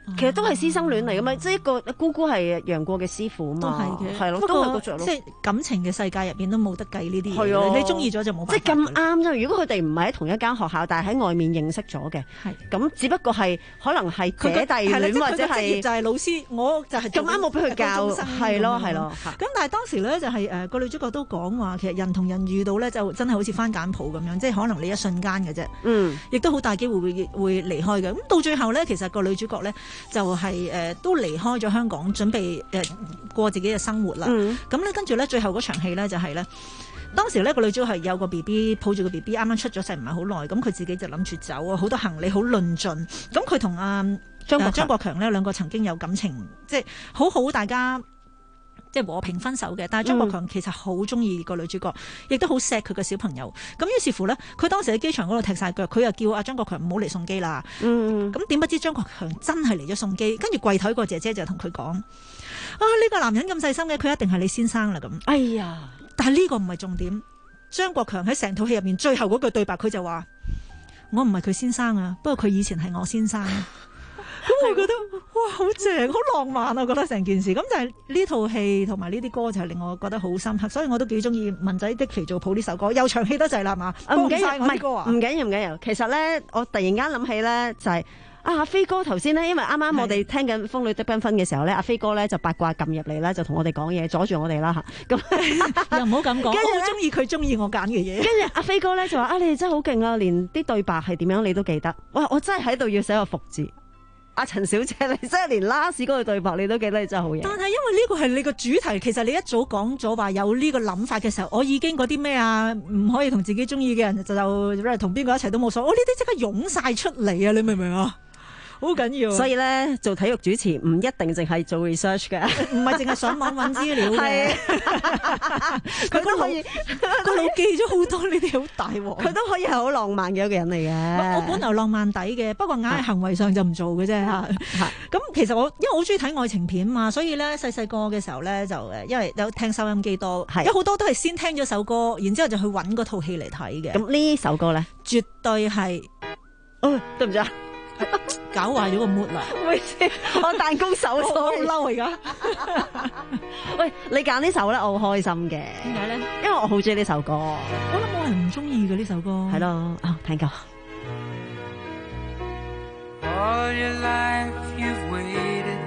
其實都係師生戀嚟噶嘛，即係一個姑姑係楊過嘅師傅啊嘛， 都係嘅， 係咯， 不都係個着咯。 即係感情嘅世界入邊都冇得計呢啲係啊， 嘢，你中意咗就冇辦法。 即係咁啱啫。如果佢哋唔係喺同一間學校，但係喺外面認識咗嘅，咁只不過係可能係姐弟戀或者係就係老師，我就係咁啱冇俾佢教，係咯係咯。 咁但係當時咧就係誒個女主角都講話，其實人同人遇到咧就真係好似翻簡譜咁樣，即係可能你一瞬間嘅啫，嗯，亦都好大機會會會離開嘅。咁到最後咧，其實個女主角咧就係誒都離開咗香港，準備誒過自己嘅生活啦。咁咧跟住咧最後嗰場戲咧就係咧，當時咧個女主角係有個 B B 抱住個 B B 啱啱出咗世唔係好耐，咁佢自己就諗住走啊，好多行李好論盡。咁佢同阿張國張國強呢兩個曾經有感情，即係好好大家。即係和平分手嘅，但係張國強其實好中意個女主角，亦都好錫佢個小朋友。咁於是乎呢，佢當時喺機場嗰度踢晒腳，佢又叫阿張國強唔好嚟送機啦。咁點不知張國強真係嚟咗送機，跟住櫃台個姐姐就同佢講：啊，呢個男人咁細心嘅，佢一定係你先生啦咁。哎呀！但係呢個唔係重點，張國強喺成套戲入面最後嗰句對白，佢就話：我唔係佢先生啊，不過佢以前係我先生。咁我覺得哇，好正，好浪漫啊！我覺得成件事咁就係呢套戲同埋呢啲歌就係令我覺得好深刻，所以我都幾中意文仔的肥皂泡呢首歌，又長氣得滯啦嘛。唔緊要，唔係歌啊，唔緊要唔緊要。其實咧，我突然間諗起咧，就係、是、啊，阿飛哥頭先咧，因為啱啱我哋聽緊《風裏的繽紛》嘅時候咧，阿飛哥咧就八卦撳入嚟啦，就同我哋講嘢，阻住我哋啦嚇。咁又唔好咁講，我好中意佢中意我揀嘅嘢。跟住阿飛哥咧就話：啊，你哋真係好勁啊，連啲對白係點樣你都記得。哇！我真係喺度要寫個服字。阿陳小姐，你真係連 last 嗰個對白你都記得，你真係好嘢。但係因為呢個係你個主題，其實你一早講咗話有呢個諗法嘅時候，我已經嗰啲咩啊，唔可以同自己中意嘅人就就同邊個一齊都冇所謂。我呢啲即刻湧晒出嚟啊！你明唔明啊？好緊要。所以咧，做體育主持唔一定淨係做 research 嘅，唔係淨係上網揾資料嘅。佢都可以個腦記咗好多呢啲好大鑊。佢都可以係好浪漫嘅一個人嚟嘅。我本來浪漫底嘅，不過硬係行為上就唔做嘅啫嚇。咁其實我因為我好中意睇愛情片嘛，所以咧細細個嘅時候咧就誒，因為有聽收音機多，有好多都係先聽咗首歌，然之後就去揾嗰套戲嚟睇嘅。咁呢首歌咧，絕對係，哦，對唔住啊！搞壞咗個 mood 啦！唔好意思，我彈弓手，我好嬲而家。喂，你揀呢首咧，我好開心嘅。點解咧？因為我好中意呢首歌。我諗冇人唔中意嘅呢首歌。係咯，啊，聽歌。All your life you've waited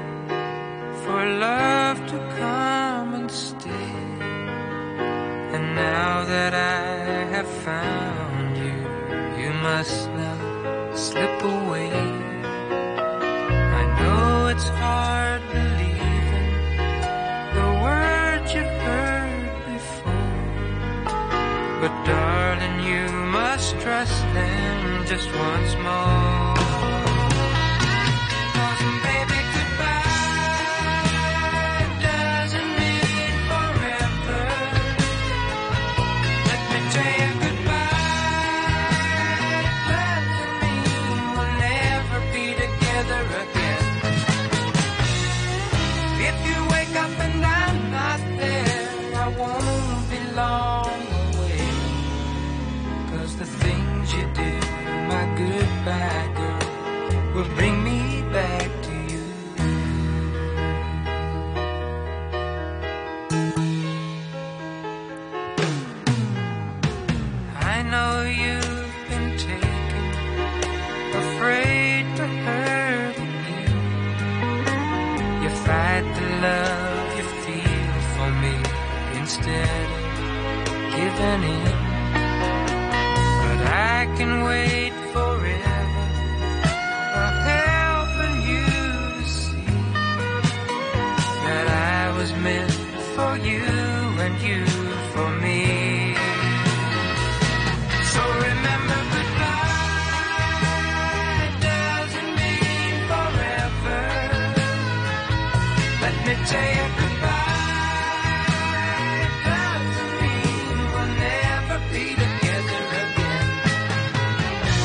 for love to come and stay, and now that I have found you, you must not slip away. I know it's hard believing the words you've heard before, but darling, you must trust them just once more. Goodbye, girl, will bring me back to you. I know you've been taken, afraid to hurt you. You fight the love you feel for me instead of giving in. But I can wait forever, for helping you to see that I was meant for you and you for me. So remember, goodbye doesn't mean forever. Let me tell you, goodbye doesn't mean we'll never be together again.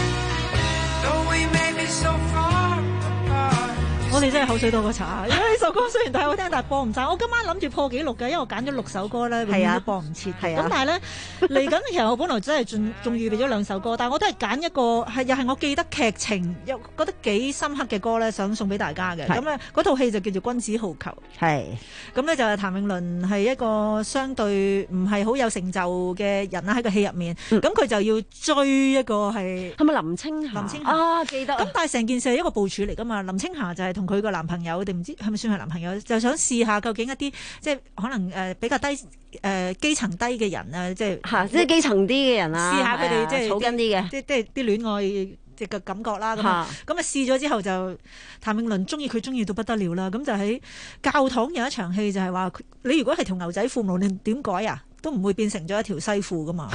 Though we may be so far apart. 我哋真係口水多過茶，因為呢首歌雖然太好聽，但係播唔晒。我今晚諗住破紀錄嘅，因為我揀咗六首歌咧，永遠都播唔切。係啊，咁但係咧嚟緊其實我本來真係仲仲預備咗兩首歌，但係我都係揀一個係又係我記得劇情又覺得幾深刻嘅歌咧，想送俾大家嘅。咁咧嗰套戲就叫做《君子好逑》。係。咁咧就係譚詠麟係一個相對唔係好有成就嘅人啦，喺個戲入面。咁佢、嗯、就要追一個係係咪林青霞？林青霞啊，記得。咁但係成件事係一個部署嚟㗎嘛。林青霞就係同佢個男朋友定唔知係咪算係男朋友，就想試下究竟一啲即係可能誒比較低誒、呃、基層低嘅人啊，即係嚇，即係基層啲嘅人啊， 試下佢哋即係草根啲嘅， 即係即係啲戀愛即嘅感覺啦。咁咁啊試咗之後就譚詠麟中意佢中意到不得了啦。咁就喺教堂有一場戲就係話，你如果係條牛仔褲，無論點改啊，都唔會變成咗一條西褲㗎嘛。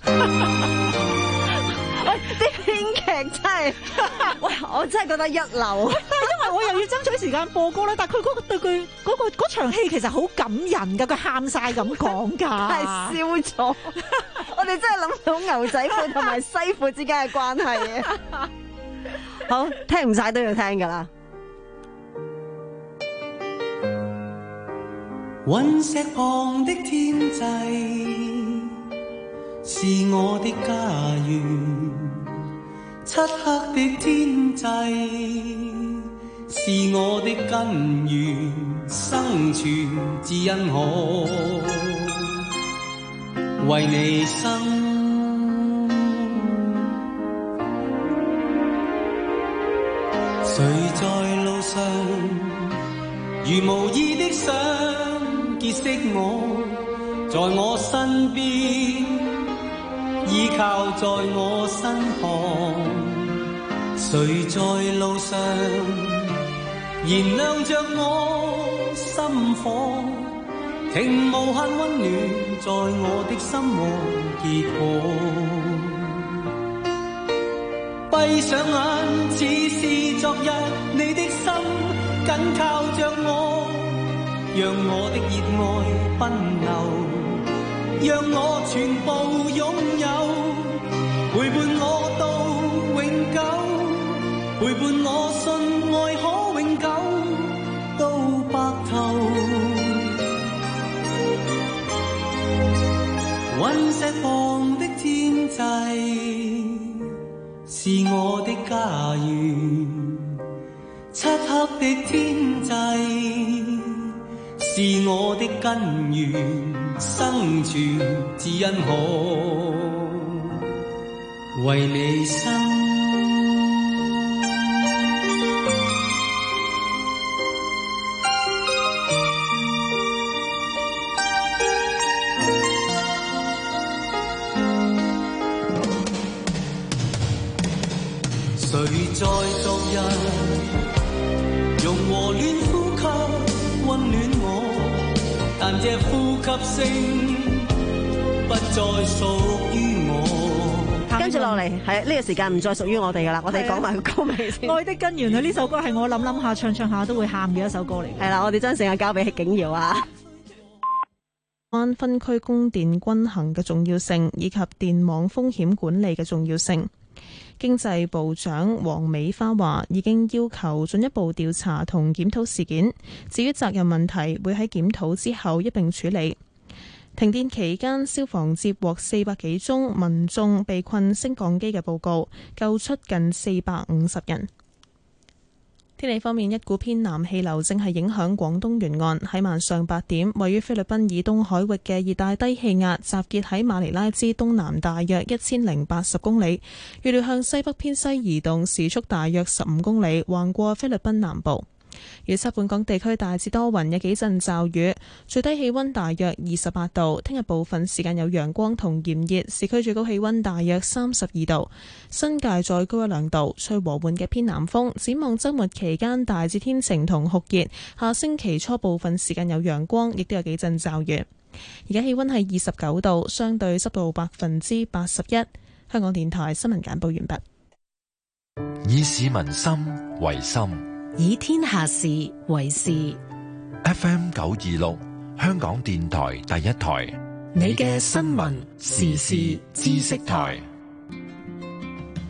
喂，啲編劇真係，喂，我真係覺得一流。 但係因為我又要爭取時間播歌啦，但係佢嗰個對佢嗰個嗰場戲其實好感人㗎，佢喊晒咁講㗎， 係笑咗。我哋真係諗到牛仔褲同埋西褲之間嘅關係啊！好，聽唔晒都要聽㗎啦。 隕石旁的天際是我的家園，漆黑的天際是我的根源，生存只因可為你生。誰在路上如無意的想結識我，在我身邊依靠在我身旁，誰在路上燃亮着我心火，情無限溫暖在我的心窩結果。閉上眼似是昨日，你的心緊靠着我，讓我的熱愛奔流，讓我全部擁有，陪伴我到永久，陪伴我信愛可永久到白頭。隕石旁的天際是我的家園，漆黑的天際是我的根源，生存只因可為你生。誰在昨日用和暖呼吸溫暖我，但這呼吸聲不再屬於我。 跟住落嚟係呢個時間唔再屬於我哋噶啦，我哋講埋個歌名先。 愛的根源啊！呢首歌係我諗諗下唱唱下都會喊嘅一首歌嚟。 係啦，我哋將時間交俾景瑤啊。 灣分區供電均衡嘅重要性，以及電網風險管理嘅重要性。經濟部長黃美花話已經要求進一步調查同檢討事件，至於責任問題會喺檢討之後一併處理。停電期間，消防接獲四百幾宗民眾被困升降機嘅報告，救出近四百五十人。天氣方面，一股偏南氣流正係影響廣東沿岸。喺晚上八點，位於菲律賓以東海域嘅熱帶低氣壓集結喺馬尼拉之東南大約一千零八十公里，預料向西北偏西移動，時速大約十五公里，橫過菲律賓南部。預測本港地區大致多雲，有幾陣驟雨，最低氣溫大約二十八度。聽日部分時間有陽光同炎熱，市區最高氣溫大約三十二度，新界再高一兩度，吹和緩嘅偏南風。展望周末期間大致天晴同酷熱，下星期初部分時間有陽光，亦都有幾陣驟雨。而家氣溫係二十九度，相對濕度百分之八十一。香港電台新聞簡報完畢。 以市民心為心， 以天下事為事。 F M 九二六，香港電台第一台， 你嘅新聞時事知識台。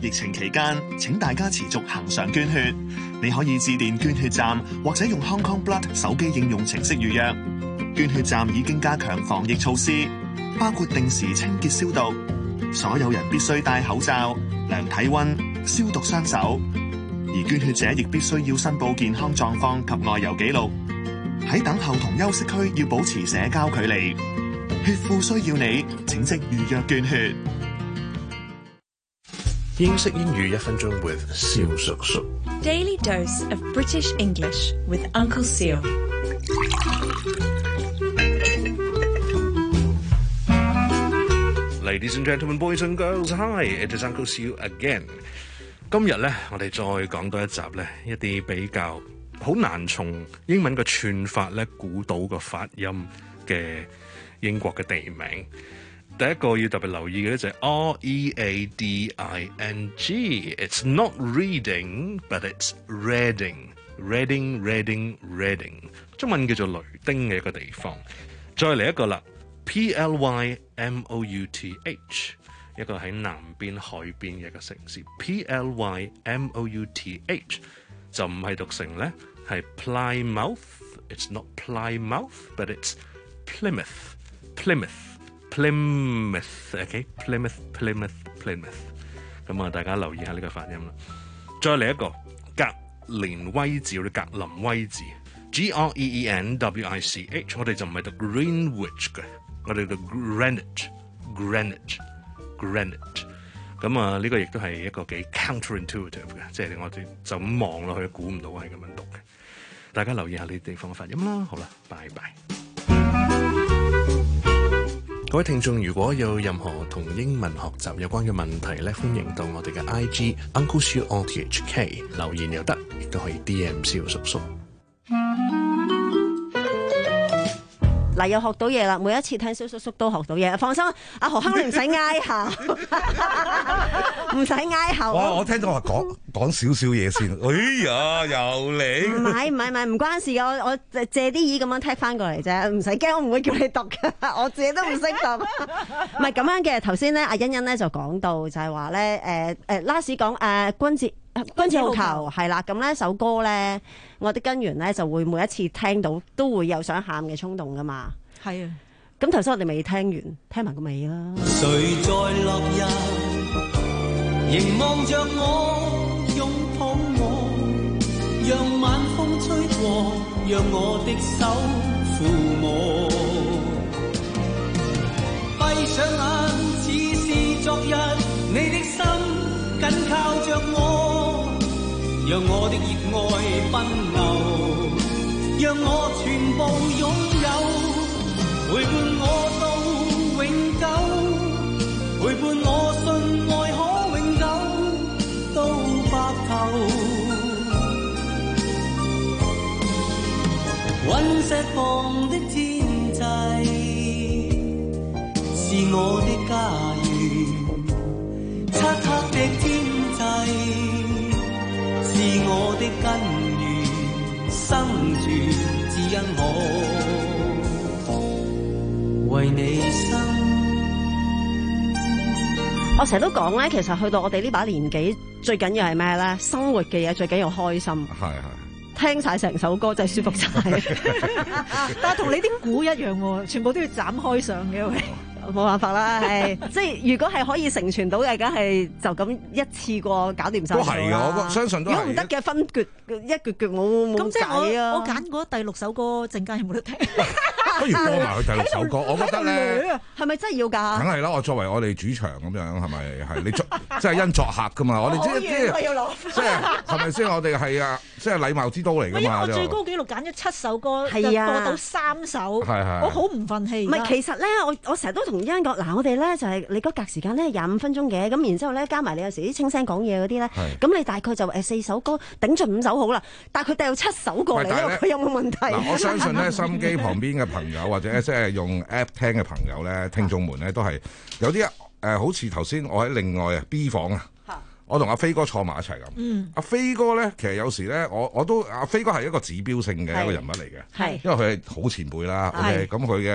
疫情期間，請大家持續恒常捐血。你可以致電捐血站，或者用 Hong Kong Blood 手機應用程式預約。捐血站已經加強防疫措施，包括定時清潔消毒，所有人必須戴口罩、量體溫、消毒雙手。而捐血者亦必須要申報健康狀況及外遊記錄。喺等候同休息區要保持社交距離。血庫需要你，請即預約捐血。 英式英語一分鐘 with 蕭叔叔。 Daily dose of British English with Uncle Seal. Ladies and gentlemen, boys and girls, hi! It is Uncle Seal again. 今日咧，我哋再講多一集咧，一啲比較好難從英文嘅串法咧估到個發音嘅英國嘅地名。第一個要特別留意嘅咧就係 R E A D I N G. It's not reading, but it's Reading. Reading, Reading, Reading. 中文叫做雷丁嘅一個地方。再嚟一個啦 P L Y M O U T H. 一個喺南邊海邊嘅一個城市 P L Y M O U T H 就唔係讀成咧係 Plymouth. It's not Plymouth, but it's Plymouth. Plymouth, Plymouth, OK? Plymouth, Plymouth, Plymouth. 咁啊，大家留意下呢個發音啦。再嚟一個格連威治或者格林威治 G R E E N W I C H. 我哋就唔係讀 Greenwich 嘅，我哋讀 Greenwich, Greenwich.Greenwich 咁啊，呢個亦都係一個幾 counterintuitive 嘅，即係我哋就咁望落去估唔到係咁樣讀嘅。大家留意下呢啲地方嘅發音啦。好啦，拜拜。各位聽眾，如果有任何同英文學習有關嘅問題咧，歡迎到我哋嘅 I G Uncle Siu O T H K 留言又得，亦都可以 D M 蕭叔叔。 嗱，又學到嘢啦！每一次聽蕭叔叔都學到嘢，放心，阿何亨你唔使挨下，唔使挨下。 哇！我聽到話講講少少嘢先，哎呀，又嚟！ 唔係唔係唔係，唔關事嘅，我我借啲意咁樣踢翻過嚟啫，唔使驚，我唔會叫你讀嘅，我自己都唔識讀。唔係咁樣嘅，頭先咧，阿欣欣咧就講到就係話咧，誒誒，last 講誒君子。君子好逑係啦，咁呢首歌咧，我的根源咧就會每一次聽到都會有想喊嘅衝動噶嘛。 係啊， 咁頭先我哋未聽完，聽埋個尾啦。 誰在落日凝望着我，擁抱我，讓晚風吹過，讓我的手撫摸，閉上眼似是昨日，你的心緊靠着我。讓我的熱愛奔流，讓我全部擁有，陪伴我到永久，陪伴我信愛可永久到白頭。隕石旁的天際是我的家園，漆黑的天際是我的根源，生存只因我為你生。 我成日都講咧，其實去到我哋呢把年紀，最緊要係咩咧？生活嘅嘢最緊要開心。係係。聽晒成首歌就係舒服晒。 但係同你啲鼓一樣喎，全部都要斬開上嘅喂。 冇辦法啦，係即係如果係可以成全到嘅，梗係就咁一次過搞掂晒。 都係啊，我相信都係。 如果唔得嘅，分決一決決冇冇計啊！ 我揀嗰第六首歌，陣間有冇得聽？ 不如播埋佢第六首歌，我覺得咧， 係咪真係要㗎？ 梗係啦！我作為我哋主場咁樣，係咪係你作即係因作客㗎嘛？我哋即係即係即係係咪先？我哋係啊，即係禮貌之都嚟㗎嘛！ 我最高紀錄揀咗七首歌， 係啊， 播到三首， 係係， 我好唔忿氣。 唔係，其實咧，我我成日都同欣講，嗱，我哋咧就係你嗰格時間咧廿五分鐘嘅，咁然之後咧加埋你有時啲清聲講嘢嗰啲咧，咁你大概就誒四首歌頂盡五首好啦。但係佢掉七首過嚟，佢有冇問題？ 嗱，我相信咧，收音機旁邊嘅朋友或者即係用 app 聽嘅朋友咧，聽眾們咧都係有啲誒、呃，好似頭先我喺另外啊 B 房啊，我同阿飛哥坐埋一齊咁。嗯，阿飛哥咧，其實有時咧，我我都阿飛哥係一個指標性嘅一個人物嚟嘅，係，因為佢係好前輩啦。OK，咁佢嘅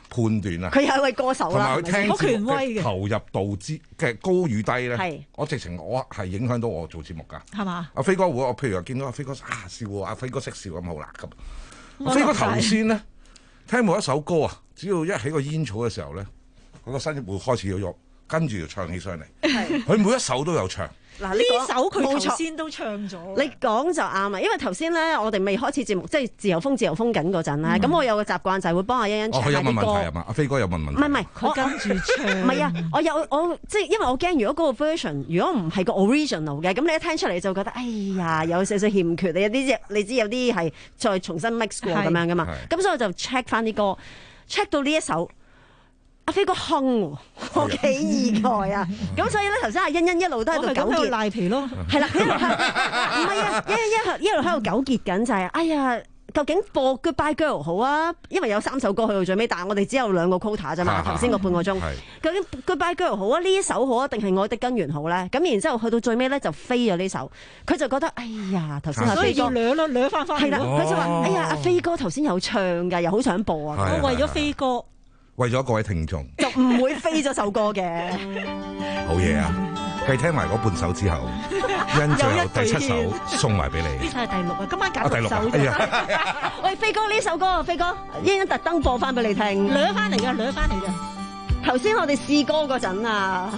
判斷啊， 佢係一位歌手啦， 同埋佢聽好權威嘅投入度之嘅高與低咧， 係我直情我係影響到我做節目㗎， 係嘛？ 阿飛哥會，我譬如話見到阿飛哥啊笑喎，阿飛哥識笑咁好啦咁。 我飛哥頭先咧聽每一首歌啊，只要一起個煙草嘅時候咧，佢個身會開始有喐，跟住就唱起上嚟。佢每一首都有唱。 嗱， 呢首佢頭冇錯先都唱咗。 你講就啱啊，因為頭先咧，我哋未開始節目，即係自由風自由風緊嗰陣咧，咁、嗯、我有個習慣就係會幫阿欣欣哦， 唱佢有問下啲歌。 問題係嘛？阿飛哥有問問題。 唔係唔係， 佢跟住唱。 唔係啊，我有我即係因為我驚，如果嗰個 version 如果唔係個 original 嘅，咁你一聽出嚟就覺得，哎呀，有少少欠缺。你有啲你知有啲係再重新 mix 過咁樣噶嘛？咁所以我就 check 翻啲歌 ，check 到呢一首。阿飛哥哼喎，我幾意外啊！咁所以咧，頭先阿欣欣一路都喺度糾結賴皮咯， 係啦，一路唔係啊，欣欣一路一路喺度糾結緊就係、是，哎呀，究竟播 Goodbye Girl 好啊？因為有三首歌去到最尾，但係我哋只有兩個 quota 啫嘛，頭先個半個鐘。究竟 Goodbye Girl 好啊？呢一首好啊，定係愛的根源好咧？咁然之後去到最尾咧就飛咗呢首，佢就覺得哎呀，頭先阿飛哥所以要掠啦掠翻翻。 係啦，佢就話：哎呀，阿飛哥頭先有唱㗎，又好想播啊！ 我為咗飛哥。 為咗各位聽眾， 就唔會飛咗首歌嘅。 好嘢啊！繼聽埋嗰半首之後，因最後第七首送埋俾你。 呢首係第六啊，今晚揀六首啫。 喂，飛哥呢首歌，飛哥欣欣特登播翻俾你聽， 掠翻嚟㗎，掠翻嚟㗎。 頭先我哋試歌嗰陣啊，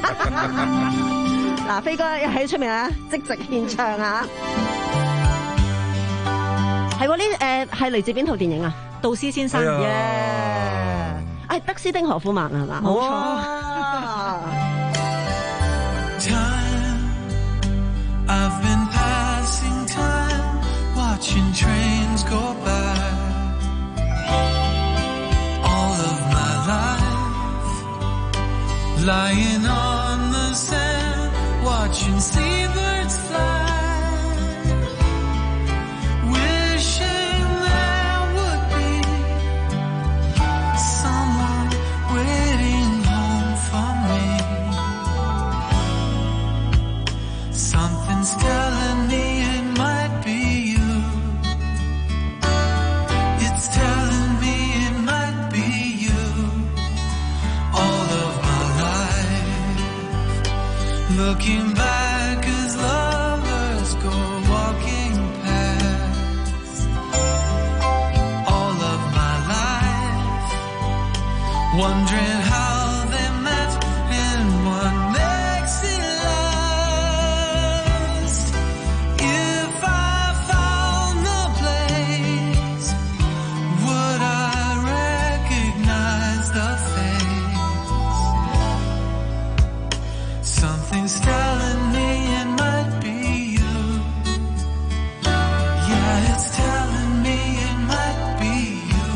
嗱，飛哥喺出面啊，即席獻唱啊。係喎，呢誒係嚟自邊套電影啊？ 杜斯先生嘅。 係德斯汀荷夫曼係嘛？ 冇錯。 Looking back as lovers go walking past all of my life, wondering how they met and what makes it last. If I found the place, would I recognize the face? Something's telling me it might be you. Yeah, it's telling me it might be you.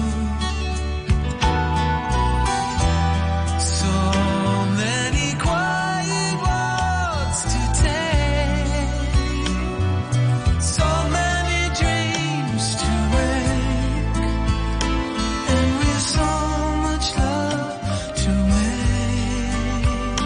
So many quiet walks to take, so many dreams to wake, and with so much love to make.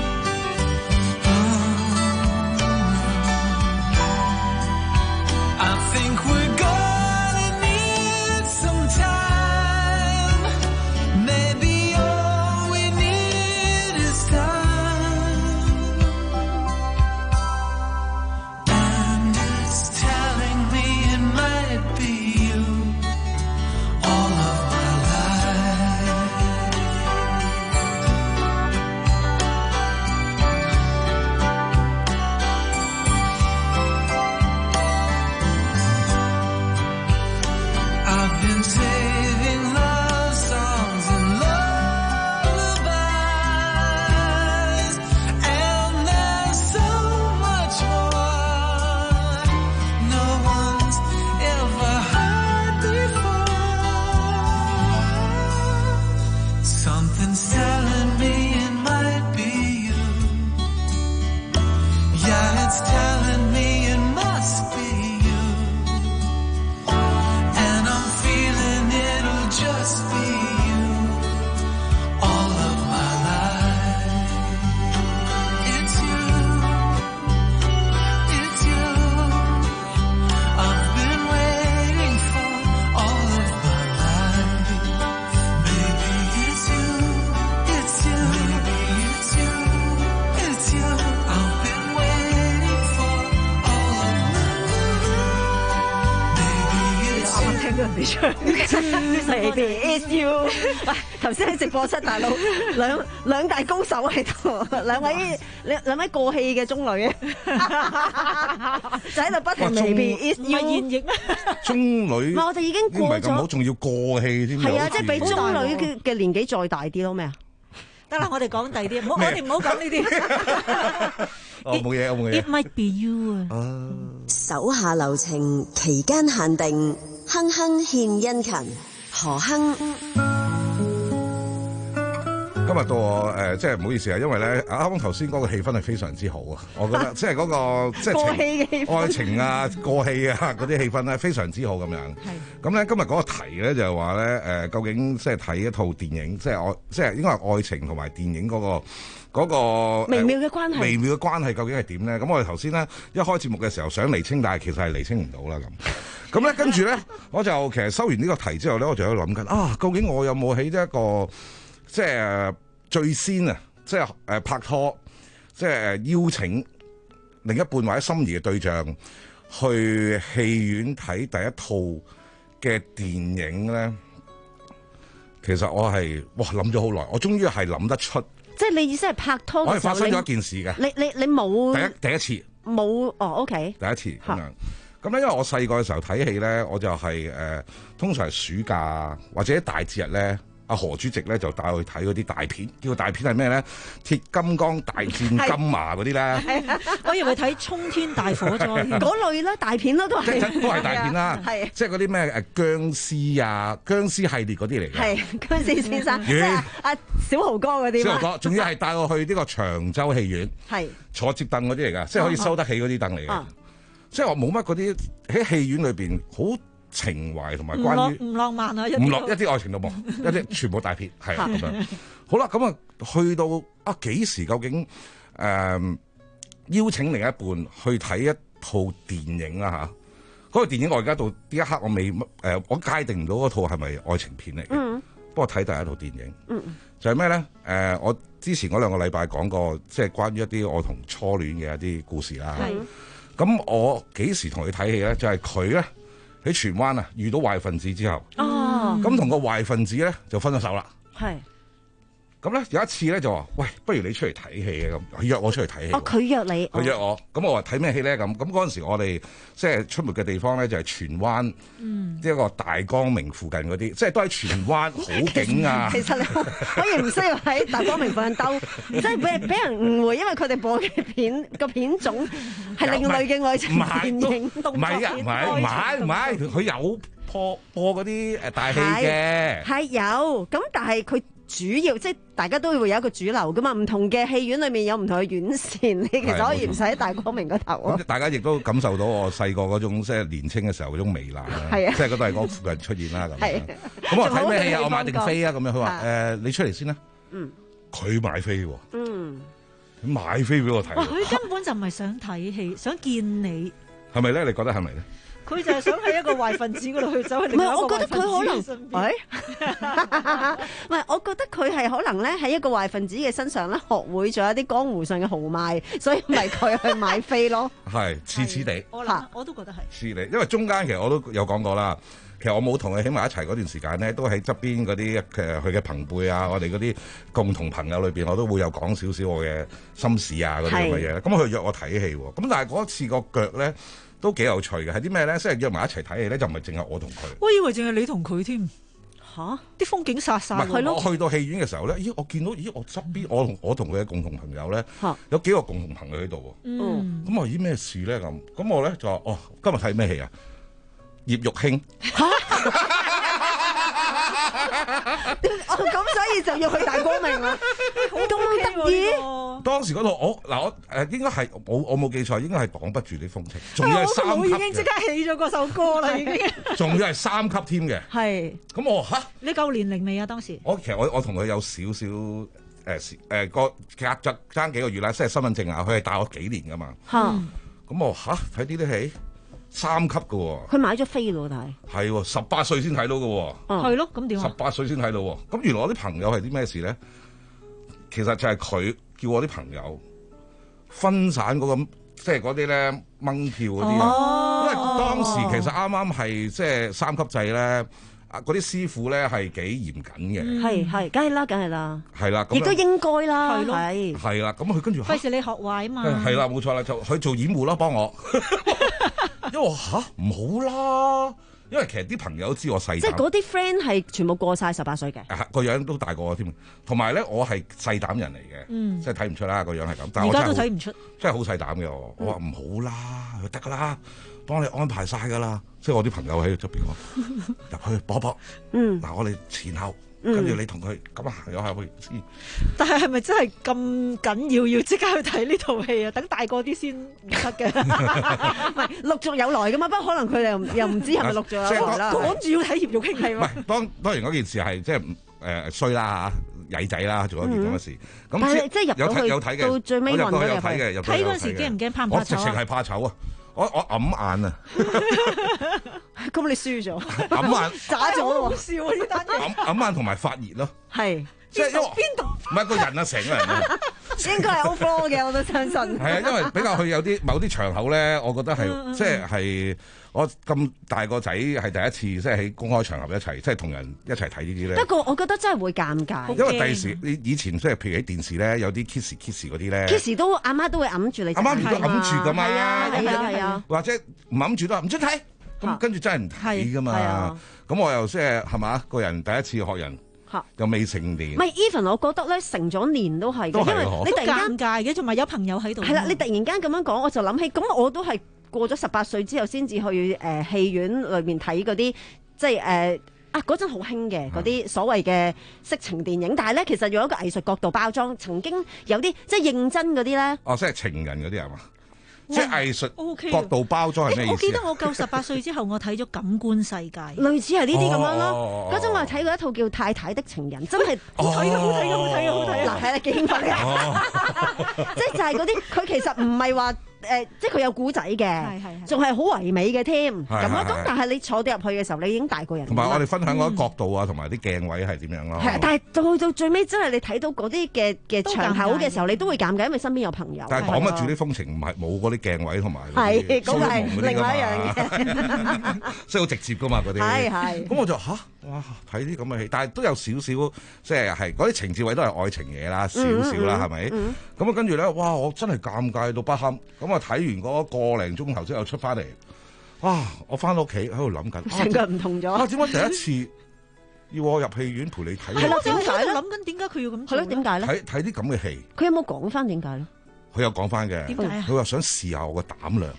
I think we're gonna need some time. Maybe all we need is time. And it's telling me it might be you all of my life. I've been saving love songs and lullabies, and there's so much more no one's ever heard before. Something's telling me it might be you. Yeah, it's telling me it must be you. And I'm feeling it'll just be you all of my life. It's you, it's you. I've been waiting for all of my life. Maybe it's 你唱 Baby It's You。喂，頭先喺直播室大佬兩兩大高手喺度，兩位兩兩位過氣嘅中女啊，就喺度不停 Baby It's You。 現役咩？ 中女， 我哋已經過咗， 唔係咁好，仲要過氣添。 係啊，即係比中女嘅嘅年紀再大啲咯咩啊？ 得啦，我哋講第啲，唔好我哋唔好講呢啲。 我冇嘢，我冇嘢。 It might be you 啊。 手下留情，期間限定，哼哼獻殷勤，何亨。 今日到我誒、呃，即係唔好意思啊，因為咧啱啱頭先嗰個氣氛係非常之好啊，我覺得即係嗰、那個即係過氣嘅氣氛愛情啊、過氣啊嗰啲氣氛咧非常之好咁樣。係咁咧，今日嗰個題咧就係話咧誒，究竟即係睇一套電影，即係愛，即係應該係愛情同埋電影嗰、那個嗰、那個微妙嘅關係， 微妙嘅關係究竟係點咧？咁我哋頭先咧一開節目嘅時候想釐清，但係其實係釐清唔到啦咁。咁咧跟住咧，我就其實收完呢個題之後咧，我就喺度諗緊啊，究竟我有冇喺一個即係最先啊，即係誒拍拖，即係誒邀請另一半或者心儀嘅對象去戲院睇第一套嘅電影咧。其實我係哇諗咗好耐，我終於係諗得出。 即係你意思係拍拖嘅時候， 我係發生咗一件事嘅。 你你你冇第一第一次冇哦 ，OK。 第一次咁樣。咁咧，因為我細個嘅時候睇戲咧，我就係、是、誒、呃，通常係暑假或者大節日咧，阿何主席咧就帶我去睇嗰啲大片，叫大片係咩咧？鐵金剛大戰金麻嗰啲咧。 我以為睇衝天大火災嗰類啦，大片啦都係。 都係大片啦，係即係嗰啲咩誒殭屍啊、殭屍系列嗰啲嚟嘅。 係殭屍先生，即係阿小豪哥嗰啲。 小豪哥，仲要係帶我去呢個長洲戲院，係坐接凳嗰啲嚟㗎，即係可以收得起嗰啲凳嚟嘅。即係我冇乜嗰啲喺戲院裏邊好情懷同埋關於唔浪漫啊， 唔落一啲愛情都冇，一啲全部大片係咁樣。好啦，咁啊去到啊幾時究竟誒、呃、邀請另一半去睇一套電影啦嚇？嗰、那個電影我而家到呢一刻我未誒、呃，我界定唔到嗰套係咪愛情片嚟嘅。嗯，不過睇第一套電影，嗯，就係咩咧？誒、呃，我之前嗰兩個禮拜講過，即係關於一啲我同初戀嘅一啲故事啦。係。咁我幾時同佢睇戲咧？就係佢咧喺荃灣啊遇到壞分子之後，哦，咁同個壞分子咧就分咗手啦。係。咁咧有一次咧就話：喂，不如你出嚟睇戲啊！咁佢約我出嚟睇戲。 哦，佢約你。佢約我。咁我話睇咩戲咧？咁咁嗰陣時我哋即係出沒嘅地方咧就係荃灣，嗯，一個大光明附近嗰啲，即係都係荃灣好景啊。其實你可以唔需要喺大光明附近兜，即係俾俾人誤會，因為佢哋播嘅片個片種係另類嘅愛情電影。 唔係啊，唔係唔係唔係，佢有播播嗰啲誒大戲嘅。 係有，咁但係佢。主要即係大家都會有一個主流噶嘛，唔同嘅戲院裏面有唔同嘅院線，你其實可以唔使喺大光明嗰頭啊。 大家亦都感受到我細個嗰種即係年青嘅時候嗰種糜爛啦，即係嗰度係嗰附近出現啦咁。咁我睇咩戲啊？我買定飛啊咁樣。佢話誒，你出嚟先啦。嗯。佢買飛喎。嗯。佢買飛俾我睇。 佢根本就唔係想睇戲，想見你。 係咪咧？你覺得係咪咧？ 佢就係想喺一個壞分子嗰度去走去另外一個壞分子。唔係，我覺得佢可能， 喂，唔係，我覺得佢係可能咧喺一個壞分子嘅身上咧學會咗一啲江湖上嘅豪邁，所以咪佢去買飛咯。係似似地， 我諗我都覺得係似你，因為中間其實我都有講過啦。其實我冇同佢喺埋一齊嗰段時間咧，都喺側邊嗰啲誒佢嘅朋輩啊，我哋嗰啲共同朋友裏邊，我都會有講少少我嘅心事啊嗰啲咁嘅嘢。咁佢約我睇戲喎，咁但係嗰一次個腳咧。都幾有趣嘅，係啲咩咧？即係約埋一齊睇戲咧，就唔係淨係我同佢。 我以為淨係你同佢添。吓？啲風景殺晒。 係咯。我去到戲院嘅時候咧，咦？我見到咦？我側邊我同我同佢嘅共同朋友咧，有幾個共同朋友喺度喎。嗯。咁我咦咩事咧？咁咁我咧就話哦，今日睇咩戲啊？葉玉卿。 哦，咁所以就要去大光明啦，好咁得意。 當時嗰度我嗱我誒應該係我我冇記錯，應該係擋不住啲風情，仲要係三級嘅。 我已經即刻起咗嗰首歌啦，已經。 仲要係三級添嘅。係。咁我嚇。 你夠年齡未啊？當時。 我其實我我同佢有少少誒誒個隔咗爭幾個月啦，即係身份證啊，佢係大我幾年噶嘛。嚇。咁我嚇睇呢啲戲。三級嘅喎， 佢買咗飛咯，但係係喎，十八歲先睇到嘅喎， 係咯，咁點啊？ 十八歲先睇到喎，咁原來我啲朋友係啲咩事咧？其實就係佢叫我啲朋友分散嗰個，即係嗰啲咧掹票嗰啲啊，因為當時其實啱啱係即係三級制咧。啊！嗰啲師傅咧係幾嚴謹嘅， 係係，梗係啦，梗係啦， 係啦， 亦都應該啦， 係咯， 係係啦，咁佢跟住費事你學壞啊嘛， 係啦，冇錯啦，就佢做掩護啦，幫我，因為我吓唔好啦，因為其實啲朋友都知我細膽， 即係嗰啲 friend 係全部過晒十八歲嘅， 個樣都大過我添，同埋咧我係細膽人嚟嘅， 嗯， 即係睇唔出啦個樣係咁，但係而家都睇唔出， 真係好細膽嘅我，我話唔好啦，得噶啦。幫你安排晒㗎啦，即係我啲朋友喺側邊講入去搏搏，嗯，嗱我哋前後，跟住你同佢咁啊行咗下去。 但係係咪真係咁緊要要即刻去睇呢套戲啊？等大個啲先唔得嘅， 唔係陸續有來㗎嘛？不過可能佢哋又又唔知係咪陸續有來啦。 趕住要睇葉玉卿係嘛？唔係當當然嗰件事係即係誒衰啦嚇，曳仔啦做一件咁嘅事。 但係即係入到去有睇嘅，到最尾運到有睇嘅， 睇嗰時驚唔驚怕唔怕醜啊？ 我直情係怕醜啊！我我揞眼啊！ 咁你輸咗， 揞眼渣咗喎！ 好笑啊呢單嘢！ 揞揞眼同埋發熱咯， 係即係因為邊度？ 唔係個人啊，成個人啊， 應該係 overflow 嘅，我都相信。 係啊，因為比較去有啲某啲場口咧，我覺得係即係係我咁大個仔係第一次，即係喺公開場合一齊，即係同人一齊睇呢啲咧。 不過我覺得真係會尷尬， 因為第時你以前即係譬如喺電視咧，有啲 kiss kiss 嗰啲咧 ，kiss 都阿媽都會揞住你， 阿媽都揞住噶嘛， 係啊係啊係啊， 或者唔揞住都唔准睇，咁跟住真係唔睇噶嘛。咁我又即係係嘛，個人第一次學人。又未成年， 唔係 even 我覺得咧成咗年都係嘅，因為你突然間尷尬嘅，仲咪有朋友喺度。 係啦，你突然間咁樣講，我就諗起，咁我都係過咗十八歲之後先至去誒、呃、戲院裏面睇嗰啲，即係誒、呃、啊嗰陣好興嘅嗰啲所謂嘅色情電影，但係咧其實用一個藝術角度包裝，曾經有啲即係認真嗰啲咧。 哦，即係情人嗰啲係嘛？即係藝術角度包裝係咩意思？ 我記得我夠十八歲之後，我睇咗《感官世界》， 類似係呢啲咁樣咯。嗰陣我係睇過一套叫《太太的情人》，真係好睇嘅，好睇嘅，好睇嘅，好睇嘅。 嗱，係啦，幾興奮嘅，即係就係嗰啲，佢其實唔係話。誒，即係佢有古仔嘅，仲係好唯美嘅添，咁咯。咁但係你坐到入去嘅時候，你已經大個人。 同埋我哋分享嗰啲角度啊，同埋啲鏡位係點樣咯。 係，但係到到最尾真係你睇到嗰啲嘅嘅場口嘅時候，你都會尷尬，因為身邊有朋友。 但係講得住啲風情，唔係冇嗰啲鏡位同埋。 係，嗰個係另外一樣嘢。 即係好直接噶嘛嗰啲。係係。咁我就吓，哇！睇啲咁嘅戲，但係都有少少，即係係嗰啲情節位都係愛情嘢啦，少少啦，係咪？咁啊，跟住咧，哇！我真係尷尬到不堪。咁啊，睇完嗰個零鐘頭之後出翻嚟，哇！我翻到屋企喺度諗緊， 成個唔同咗。 啊，點解第一次要我入戲院陪你睇？ 係咯，點解咧？ 諗緊點解佢要咁？ 係咯，點解咧？ 睇睇啲咁嘅戲， 佢有冇講翻點解咧？ 佢有講翻嘅。 點解啊？ 佢話想試下我嘅膽量。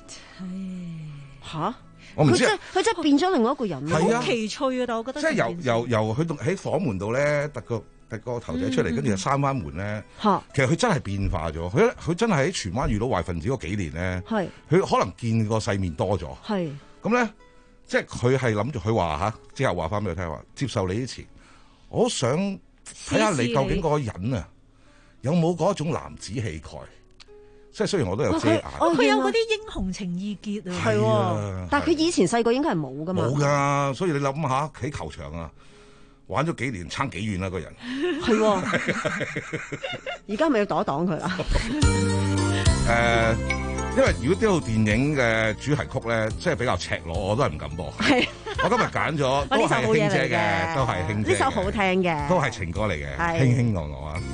吓？ 我唔知。 佢真係變咗另外一個人。 係啊， 好奇趣啊！但我覺得即係由由由佢喺房門度咧，突個突個頭仔出嚟，跟住就閂翻門咧。其實佢真係變化咗。佢佢真係喺荃灣遇到壞分子嗰幾年咧。係。佢可能見過世面多咗。係。咁咧，即係佢係諗住，佢話嚇，之後話翻俾佢聽話，接受你啲詞，我好想睇下你究竟嗰個人啊，有冇嗰種男子氣概。即係雖然我都有遮眼， 佢有嗰啲英雄情意結啊， 係喎。但係佢以前細個應該係冇噶嘛， 冇㗎。所以你諗下喺球場啊，玩咗幾年，撐幾遠啦個人。 係喎。而家咪要擋一擋佢啦。 誒，因為如果呢套電影嘅主題曲咧，即係比較赤裸，我都係唔敢播。係。我今日揀咗都係卿姐嘅，都係卿姐。 呢首好聽嘅， 都係情歌嚟嘅，輕輕我我啊。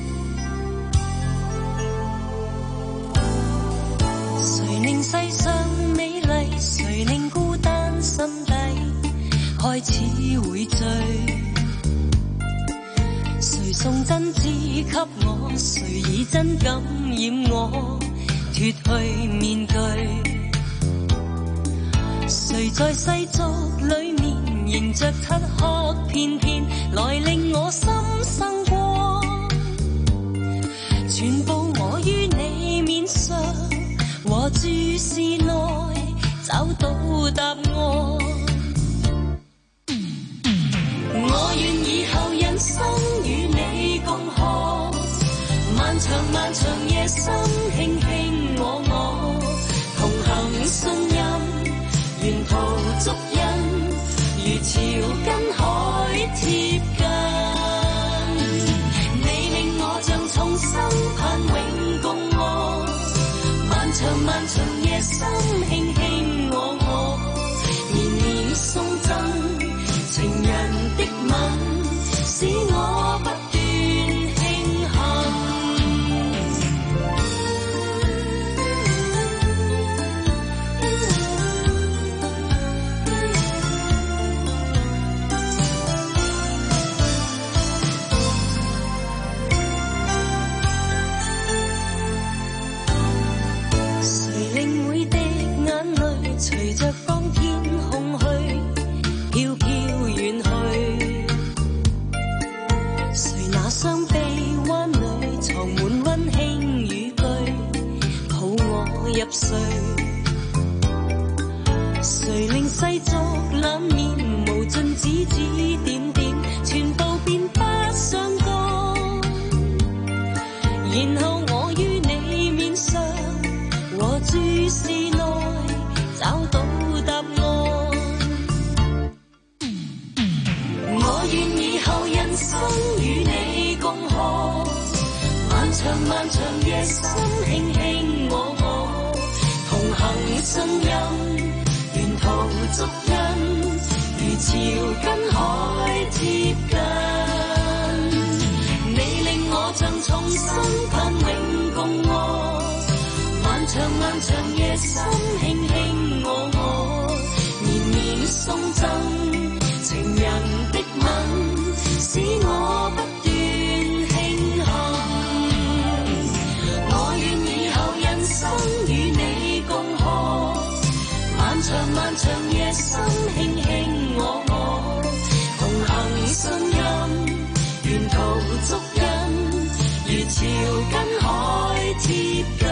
誰令世上美麗，誰令孤單心底開始會醉？誰送真摯給我，誰以真感染我，脫去面具？誰在世俗裏面迎着漆黑片片，來令我心生光？全部我於你面上和注視內找到答案，我願以後人生與你共學，漫長漫長夜深，卿卿我我同行信任，沿途足印如潮跟海貼近，你令我像重生盼永共我。漫長漫長夜深，卿卿我我誰？誰令世俗冷面無盡指指點點，全部變不相干？然後我於你面上和注視內找到答案。我願以後人生與你共何，漫長漫長夜深，卿卿我我同行信任，沿途足印如潮跟海接近。你令我像重新盼永共臥，漫長漫長夜深，卿卿我我綿綿送贈，情人的吻使我不斷慶幸。我願以後人生與你共何，漫長漫長夜深，卿卿我我同行信任，沿途足印如潮跟海接近。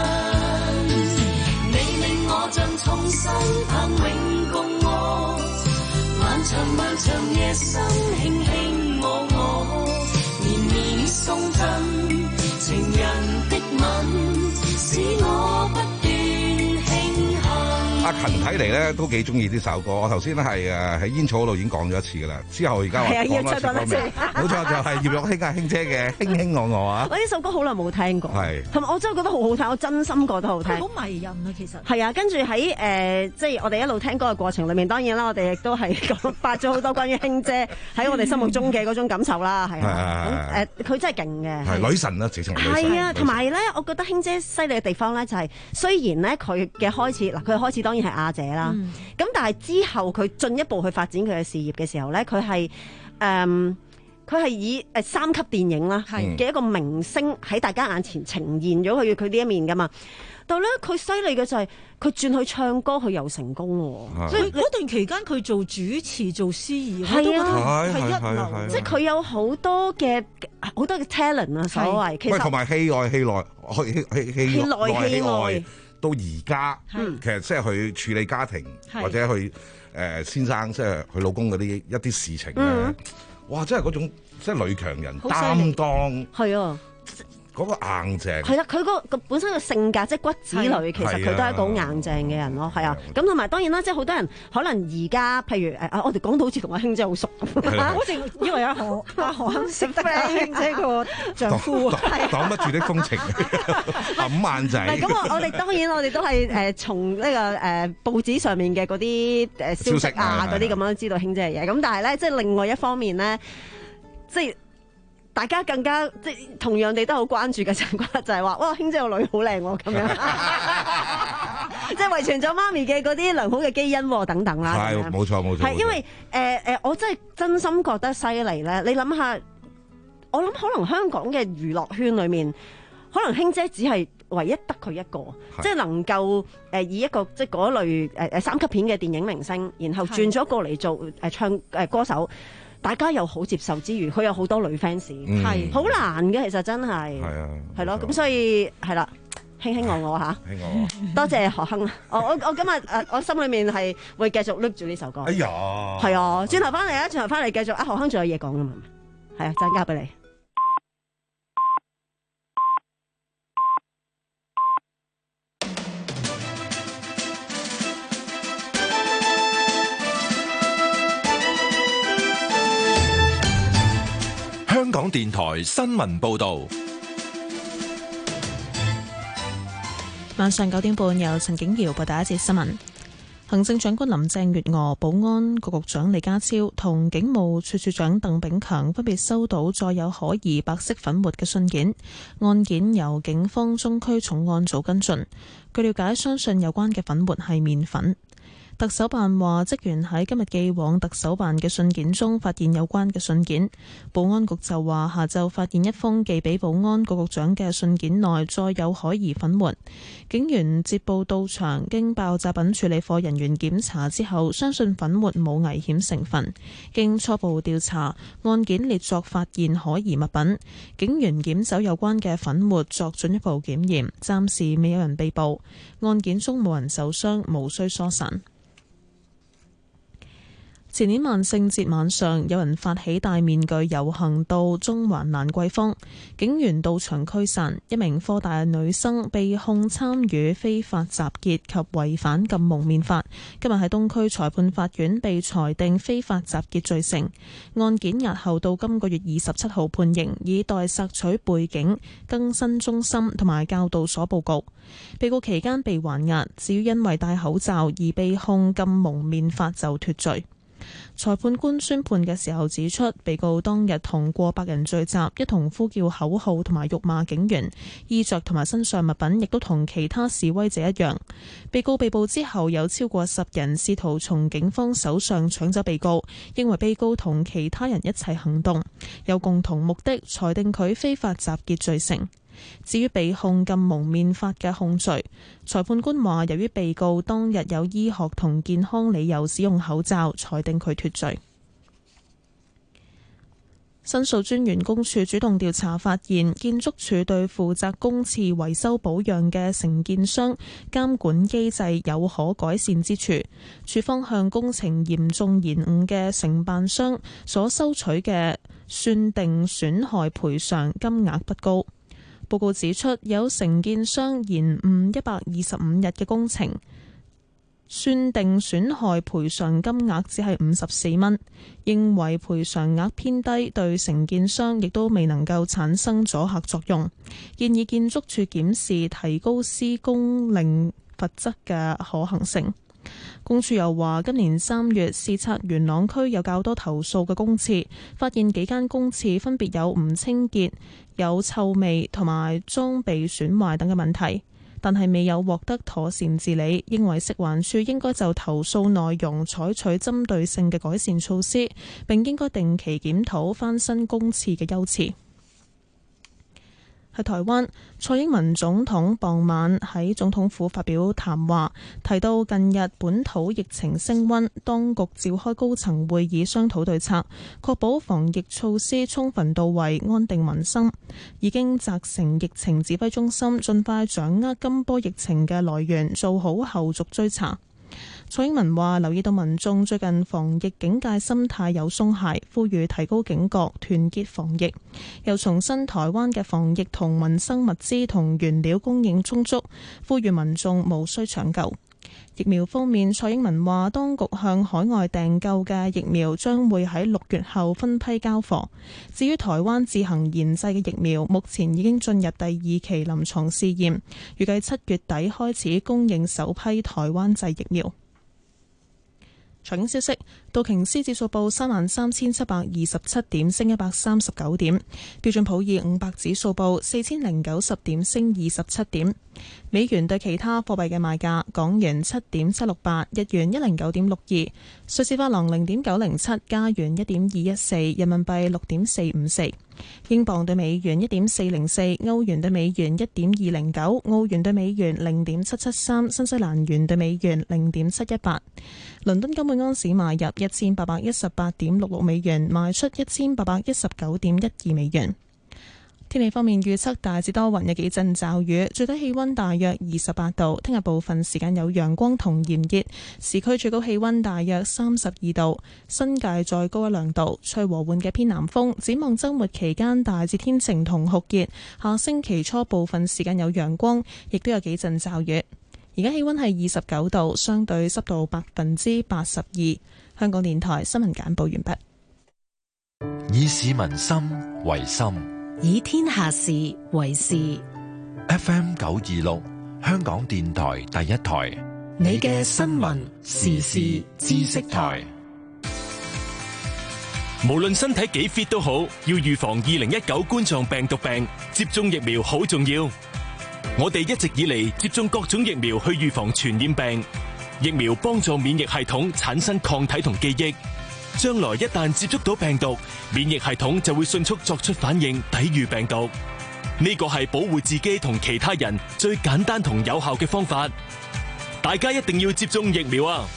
你令我像重新盼永共臥，漫長漫長夜深，卿卿我我綿綿送贈，情人的吻使我不斷慶幸。 阿勤睇嚟咧都幾中意呢首歌，我頭先咧係誒喺煙草嗰度已經講咗一次噶啦，之後而家話講多次講咩？冇錯，就係葉玉卿啊，卿姐嘅《卿卿我我》啊！ 我呢首歌好耐冇聽過， 係同埋我真係覺得好好聽，我真心覺得好聽， 好迷人啊！其實係啊，跟住喺誒，即係我哋一路聽歌嘅過程裏面，當然啦，我哋亦都係講發咗好多關於卿姐喺我哋心目中嘅嗰種感受啦，係啊，咁誒，佢真係勁嘅， 係女神啦，直情係女神。 係啊，同埋咧，我覺得卿姐犀利嘅地方咧，就係雖然咧佢嘅開始嗱，佢開始當然係亞姐啦，咁、嗯、但係之後佢進一步去發展佢嘅事業嘅時候咧，佢係誒。佢係以誒三級電影啦嘅一個明星喺大家眼前呈現咗佢佢呢一面噶嘛，但係咧佢犀利嘅就係佢轉去唱歌，佢又成功喎。 所以嗰段期間佢做主持做司儀，我都覺得係一流。 即係佢有好多嘅好多嘅 talent 啊，所謂其實同埋戲內戲內戲戲戲戲內戲外到而家，其實即係去處理家庭或者去誒先生即係佢老公嗰啲一啲事情咧。嗯哇！真係嗰種即係女強人擔當， 係啊， 嗰個硬淨係啦。佢嗰個本身嘅性格即係骨子裏，其實佢都係一個好硬淨嘅人咯。係啊，咁同埋當然啦，即係好多人可能而家譬如誒，我哋講到好似同阿卿姐好熟咁， 好似以為阿何阿何肯識得卿姐個丈夫， 擋不住的風情，冚眼仔。 咁我我哋當然我哋都係誒從呢個誒報紙上面嘅嗰啲誒消息啊嗰啲咁樣知道卿姐嘅嘢。咁但係咧，即係另外一方面咧，即係。大家更加即係同樣地都好關注嘅情況就係話，哇，卿姐個女好靚喎，咁樣，即係遺傳咗媽咪嘅嗰啲良好嘅基因等等啦。 係，冇錯冇錯。 係因為誒誒，我真係真心覺得犀利咧。你諗下，我諗可能香港嘅娛樂圈裏面，可能卿姐只係唯一得佢一個，即係能夠誒以一個即係嗰類誒誒三級片嘅電影明星，然後轉咗過嚟做誒唱誒歌手。大家又好接受之餘，佢有好多女 fans，係好難嘅，其實真係，係啊，係咯，咁所以係啦，卿卿我我嚇，卿我我，多謝何亨啊！我我我今日誒，我心裏面係會繼續 look 住呢首歌。哎呀，係啊，轉頭翻嚟啊，轉頭翻嚟繼續啊，何亨仲有嘢講㗎嘛？係啊，陣交俾你。 香港電台新聞報道， 晚上九點半由陳景瑤報道一節新聞。行政長官林鄭月娥、保安局局長李家超同警務處處長鄧炳強分別收到載有可疑白色粉末嘅信件，案件由警方中區重案組跟進。據了解，相信有關嘅粉末係麵粉。 特首辦話，職員喺今日寄往特首辦嘅信件中發現有關嘅信件。保安局就話，下晝發現一封寄俾保安局局長嘅信件內載有可疑粉末。警員接報到場，經爆炸品處理課人員檢查之後，相信粉末冇危險成分。經初步調查，案件列作發現可疑物品。警員檢走有關嘅粉末作進一步檢驗，暫時未有人被捕。案件中冇人受傷，無需疏散。前年萬聖節晚上，有人發起戴面具遊行到中環蘭桂坊，警員到場驅散。一名科大女生被控參與非法集結及違反禁蒙面法，今日喺東區裁判法院被裁定非法集結罪成。案件押後到今個月二十七號判刑，以待索取背景、更新中心同埋教導所報告。被告期間被還押，至於因為戴口罩而被控禁蒙面法就脫罪。裁判官宣判嘅時候指出，被告當日同過百人聚集，一同呼叫口號同埋辱罵警員，衣着同埋身上物品亦都同其他示威者一樣。被告被捕之後，有超過十人試圖從警方手上搶走被告，認為被告同其他人一齊行動，有共同目的，裁定佢非法集結罪成。至於被控禁蒙面法嘅控罪，裁判官話，由於被告當日有醫學同健康理由使用口罩，裁定佢脫罪。申訴專員公署主動調查發現，建築署對負責公廁維修保養嘅承建商監管機制有可改善之處，署方向工程嚴重延誤嘅承辦商所收取嘅算定損害賠償金額不高。報告指出，有承建商延誤一百二十五日嘅工程，算定損害賠償金額只係五十四蚊，認為賠償額偏低，對承建商亦都未能夠產生阻嚇作用，建議建築署檢視提高施工令罰則嘅可行性。公署又話，今年三月視察元朗區有較多投訴嘅公廁，發現幾間公廁分別有唔清潔、有臭味同埋裝備損壞等嘅問題，但係未有獲得妥善治理，認為食環署應該就投訴內容採取針對性嘅改善措施，並應該定期檢討翻新公廁嘅優次。喺台灣，蔡英文總統傍晚喺總統府發表談話，提到近日本土疫情升溫，當局召開高層會議商討對策，確保防疫措施充分到位，安定民生。已經責成疫情指揮中心盡快掌握今波疫情嘅來源，做好後續追查。蔡英文話，留意到民眾最近防疫警戒心態有鬆懈，呼籲提高警覺，團結防疫。又重申台灣嘅防疫同民生物資同原料供應充足，呼籲民眾無需搶購。疫苗方面，蔡英文話，當局向海外訂購嘅疫苗將會喺六月後分批交貨。至於台灣自行研製嘅疫苗，目前已經進入第二期臨床試驗，預計七月底開始供應首批台灣製疫苗。財經消息，道瓊斯指數報三萬三千七百二十七點，升一百三十九點；標準普爾五百指數報四千零九十點，升二十七點。美元對其他貨幣嘅賣價：港元七點七六八，日元一零九點六二，瑞士法郎零點九零七，加元一點二一四，人民幣六點四五四，英鎊對美元一點四零四，歐元對美元一點二零九，澳元對美元零點七七三，新西蘭元對美元零點七一八。倫敦金每安士買入一千八百一十八點六六美元，賣出一千八百一十九點一二美元。天氣方面預測大致多雲，有幾陣驟雨，最低氣溫大約二十八度。聽日部分時間有陽光同炎熱，市區最高氣溫大約三十二度，新界再高一兩度，吹和緩嘅偏南風。展望週末期間大致天晴同酷熱，下星期初部分時間有陽光，亦都有幾陣驟雨。而家氣溫係二十九度，相對濕度百分之八十二。香港電台新聞簡報完畢。 以市民心為心， 以天下事為事。 F M 九二六，香港電台第一台， 你嘅新聞時事知識台。 無論身體幾 fit 都好，要預防二零一九冠狀病毒病，接種疫苗好重要。我哋一直以嚟接種各種疫苗去預防傳染病， 疫苗幫助免疫系統產生抗體同記憶，將來一旦接觸到病毒，免疫系統就會迅速作出反應，抵禦病毒。呢個係保護自己同其他人最簡單同有效嘅方法。大家一定要接種疫苗啊！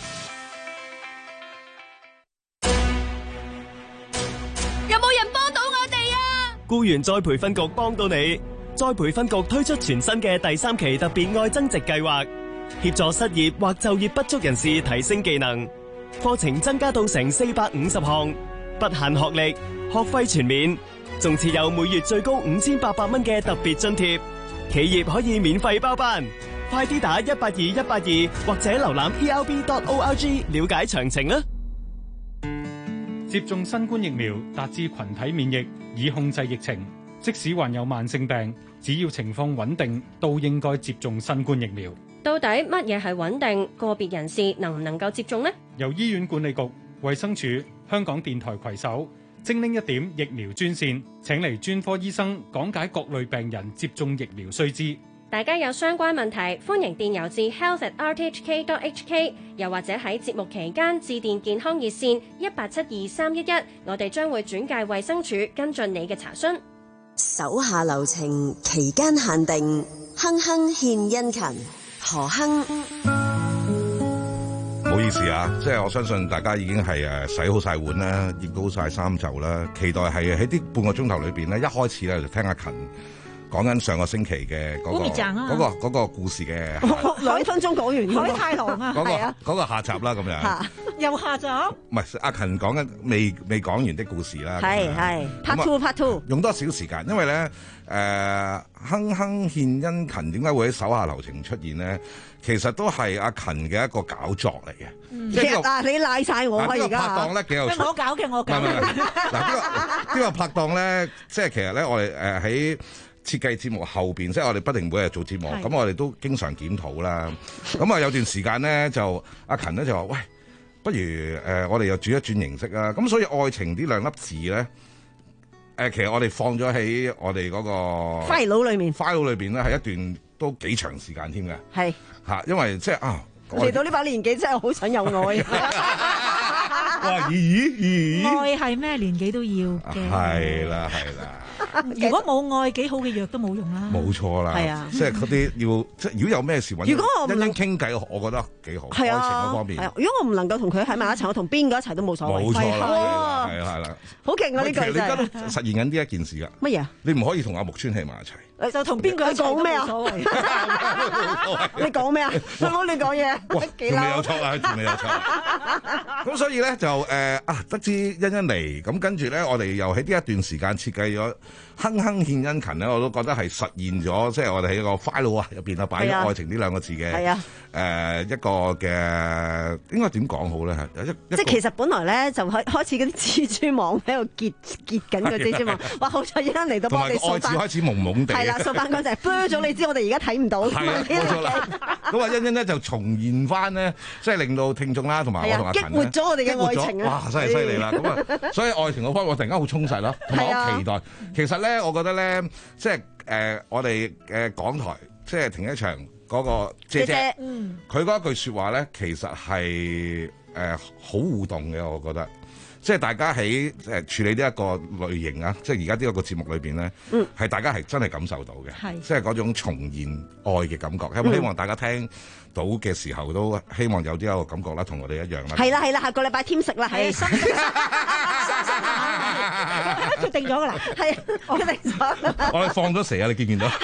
有冇人幫到我哋啊？ 僱員再培訓局幫到你。再培訓局推出全新嘅第三期特別愛增值計劃，協助失業或就業不足人士提升技能。課程增加到成四百五十項，不限學歷，學費全免，仲設有每月最高五千八百蚊嘅特別津貼。企業可以免費包班，快啲打一八二一八二或者瀏覽 e l b dot org 了解詳情啦。 接種新冠疫苗達至群體免疫，以控制疫情。即使患有慢性病，只要情況穩定，都應該接種新冠疫苗。 到底乜嘢係穩定？個別人士能唔能夠接種呢？ 由醫院管理局、衛生署、香港電台攜手，精靈一點疫苗專線，請嚟專科醫生講解各類病人接種疫苗須知。 大家有相關問題，歡迎電郵至 health at r t h k dot h k， 又或者喺節目期間致電健康熱線一八七二三一一，我哋將會轉介衛生署跟進你嘅查詢。 手下留情，期間限定，亨亨獻殷勤，何亨。 唔好意思啊，即係我相信大家已經係誒洗好晒碗啦，熱好晒衫袖啦，期待係喺啲半個鐘頭裏邊咧，一開始咧就聽阿勤講緊上個星期嘅嗰、嗰個嗰、嗰個嗰、嗰個故事嘅兩分鐘講完， 海太郎啊， 嗰、嗰個係啊， 嗰個下集啦咁樣， 又下集， 唔係阿勤講緊未未講完的故事啦， 係係 part two part two， 用多少時間，因為咧誒亨亨獻殷勤點解會喺手下留情出現咧？其實都係阿勤嘅一個搞作嚟嘅。 嗯、其實嗱，你賴晒我啊而家。 拍檔咧幾有趣。 我搞嘅，我搞嘅。 嗱，呢個呢個拍檔咧，即係其實咧，我哋誒喺設計節目後邊，即係我哋不停每日做節目，咁我哋都經常檢討啦。咁啊有段時間咧，就阿勤咧就話：喂，不如誒、呃、我哋又轉一轉形式啊！咁所以愛情呢兩粒字咧，誒、呃、其實我哋放咗喺我哋嗰個 file 裏面 ，file 裏邊咧係一段都幾長時間添嘅。係嚇，因為即係啊， 嚟到呢把年紀真係好想有愛。 哇！咦咦咦！ 愛係咩年紀都要嘅。係啦係啦。 如果冇愛，幾好嘅藥都冇用啦。 冇錯啦，係啊，即係嗰啲要即係如果有咩事揾， 如果我欣欣傾偈，我覺得幾好。愛情嗰方面， 如果我唔能夠同佢喺埋一齊，我同邊個一齊都冇所謂。 冇錯啦，係啦係啦，好勁啊！呢句真係。 其實你而家都實現緊呢一件事㗎。 乜嘢？ 你唔可以同阿木村喺埋一齊。 就同邊個一齊都冇所謂。 你講咩啊？唔好亂講嘢。 哇！仲未有錯啊！仲未有錯。咁所以咧就誒啊，得知欣欣嚟，咁跟住咧，我哋又喺呢一段時間設計咗亨亨獻殷勤咧，我都覺得係實現咗，即係我哋喺個 file 啊入邊啊擺咗愛情呢兩個字嘅誒、啊呃、一個嘅應該點講好咧？係一即係其實本來咧就開開始嗰啲蜘蛛網喺度結結緊個蜘蛛網，哇！好彩欣欣嚟到幫我哋掃翻， 開始朦朦地。係啦， 掃翻嗰陣 blur 咗，你知我哋而家睇唔到。係啊，冇錯啦。 咁啊，欣欣咧就重現翻咧，即係令到聽眾啦，同埋我同阿勤咧， 激活咗我哋嘅愛情啊！ 哇，真係犀利啦！咁啊，所以愛情嗰方面我突然間好充實咯，同埋好期待。其實咧，我覺得咧，即係誒、呃，我哋嘅港台即係停一場嗰個姐姐，佢嗰、嗯、一句説話咧，其實係誒好互動嘅，我覺得。即係大家喺誒處理呢一個類型啊，即係而家呢一個節目裏邊咧，係、嗯、大家係真係感受到嘅，即係嗰種重現愛嘅感覺。咁、嗯、希望大家聽到嘅時候都希望有啲一個感覺啦，同我哋一樣啦。 係啦係啦，下個禮拜添食啦，係。 決定咗㗎啦， 係我決定咗。 我哋放咗蛇啊！你見唔見到？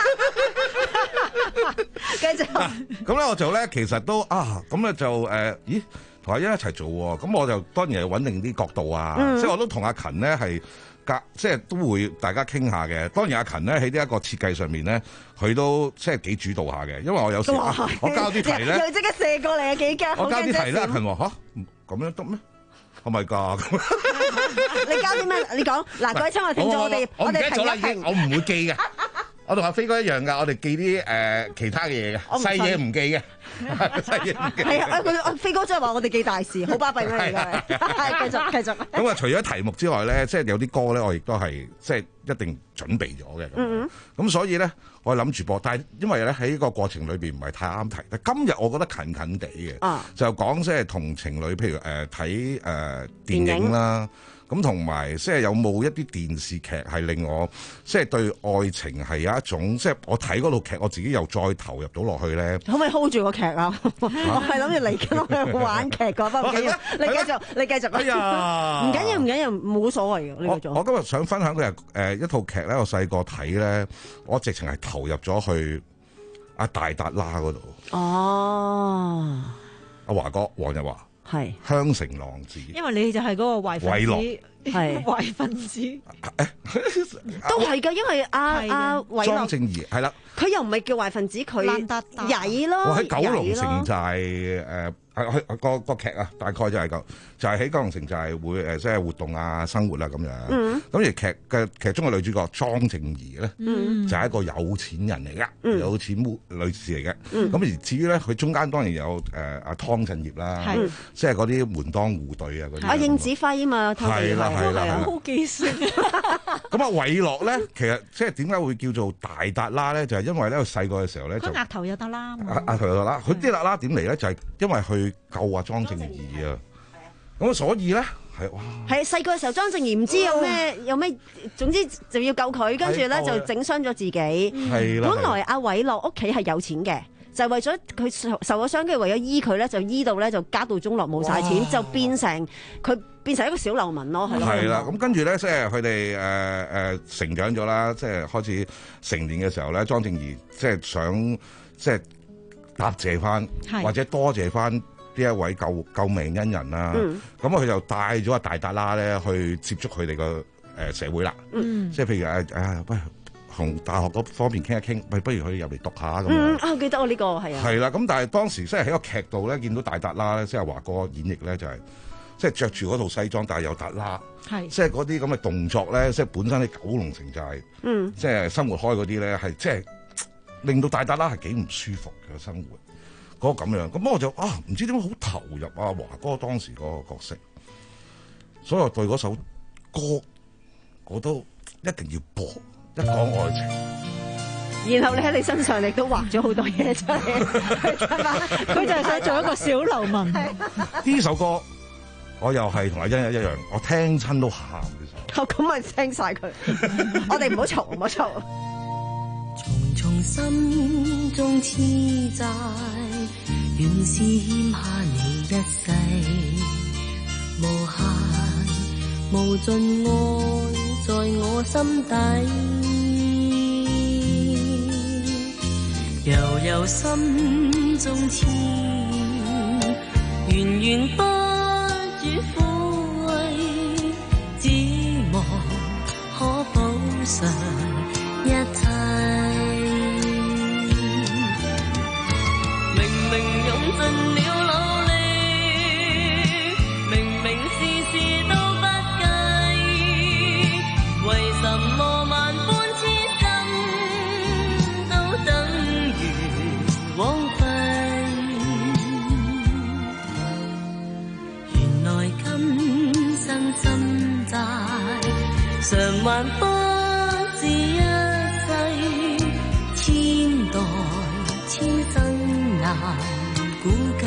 繼續。 咁咧我就咧其實都啊，咁咧就誒、呃，咦？同阿欣一齊做喎，咁我就當然係穩定啲角度啊，嗯、即係我都同阿勤咧係隔，即係都會大家傾下嘅。當然阿勤咧喺呢一個設計上面咧，佢都即係幾主導下嘅，因為我有時、啊、我交啲題咧， 又即刻射過嚟啊幾間， 我交啲題咧，阿勤話吓，咁樣得咩？係咪㗎？你交啲咩？你講嗱，各位親愛聽眾，我哋我哋停一停， 我唔會記嘅。 我同阿飛哥一樣㗎，我哋記啲誒、呃、其他嘅嘢嘅，細嘢唔記嘅，細嘢唔記。 係啊，佢阿飛哥真係話我哋記大事，好巴閉咩嚟㗎？係繼續繼續。 咁啊，除咗題目之外咧，即係有啲歌咧，我亦都係即係一定準備咗嘅。嗯咁所以咧，我諗住播，但係因為咧喺個過程裏邊唔係太啱題。但今日我覺得近近地嘅，啊、就講即係同情侶，譬如誒睇誒電影啦。咁同埋即係有冇一啲電視劇係令我即係對愛情係有一種即係我睇嗰套劇我自己又再投入到落去咧？可唔可以 hold 住個劇啊？我係諗住嚟緊我去玩劇㗎，不過唔緊要，你繼續，你繼續。哎呀，唔緊要唔緊要，冇所謂嘅。我我今日想分享嘅係誒一套劇咧，我細個睇咧，我直情係投入咗去阿大達拉嗰度。哦，阿華哥黃日華。係是香城浪子， 因為你就係嗰個壞分子，係壞分子， 都係噶，因為阿阿韋莊正儀係啦， 佢又唔係叫壞分子，佢曳咯， 我喺九龍城寨誒。係去個個劇啊，大概就係咁，就係喺九龍城就係會誒，即係活動啊、生活啊咁樣。咁而劇嘅劇中嘅女主角莊正儀咧，就係一個有錢人嚟噶，有錢女士嚟嘅。咁而至於咧，佢中間當然有誒阿湯鎮業啦，即係嗰啲門當戶對啊嗰啲。 阿應子輝啊嘛， 係啦係啦， 好記性。 咁啊，韋樂咧，其實即係點解會叫做大達拉咧？就係因為咧，佢細個嘅時候咧，就額頭有達拉。 額頭有達拉，佢啲達拉點嚟咧？就係因為佢救阿莊正儀啊，咁所以咧係哇， 係細個嘅時候，莊正儀唔知有咩有咩，總之就要救佢，跟住咧就整傷咗自己。係啦，本來阿韋樂屋企係有錢嘅，就為咗佢受受咗傷，跟住為咗醫佢咧，就醫到咧就家道中落冇晒錢，就變成佢變成一個小流民咯，係咯。 係啦，咁跟住咧，即係佢哋誒誒成長咗啦，即係開始成年嘅時候咧，莊正儀即係想即係答謝翻，或者多謝翻。呢一位救救命恩人啦，咁佢、嗯、就帶咗阿大達拉咧去接觸佢哋個誒社會啦，嗯、即係譬如誒誒，喂、啊，同大學嗰方面傾一傾，喂，不如佢入嚟讀下咁樣。 嗯，啊，記得我呢、這個係啊。係啦，咁但係當時即係喺個劇度咧，見到大達拉咧，即係華哥演繹咧，就係即係着住嗰套西裝，但係有達拉，係即係嗰啲咁嘅動作咧，即係本身喺九龍城就係、是，嗯，即係生活開嗰啲咧，係即係令到大達拉係幾唔舒服嘅生活。嗰個咁樣，咁我就啊唔知點解好投入啊華哥當時嗰個角色，所以我對嗰首歌我都一定要播，一講愛情。 然後你喺你身上，你都畫咗好多嘢出嚟，係嘛？ 佢就係想做一個小流民。 呢首歌我又係同阿欣一一樣，我聽親都喊呢首。 哦，咁咪聽晒佢，我哋唔好嘈，唔好嘈。 重重心中痴債，原是欠下你一世，無限無盡愛在我心底，悠悠心中痴，源源不絕撫慰，只望可補償一切。明明用盡了努力，明明事事都不計，為什麼萬般痴心都等於枉費？原來今生心債償還不是一世，千代千生難估計。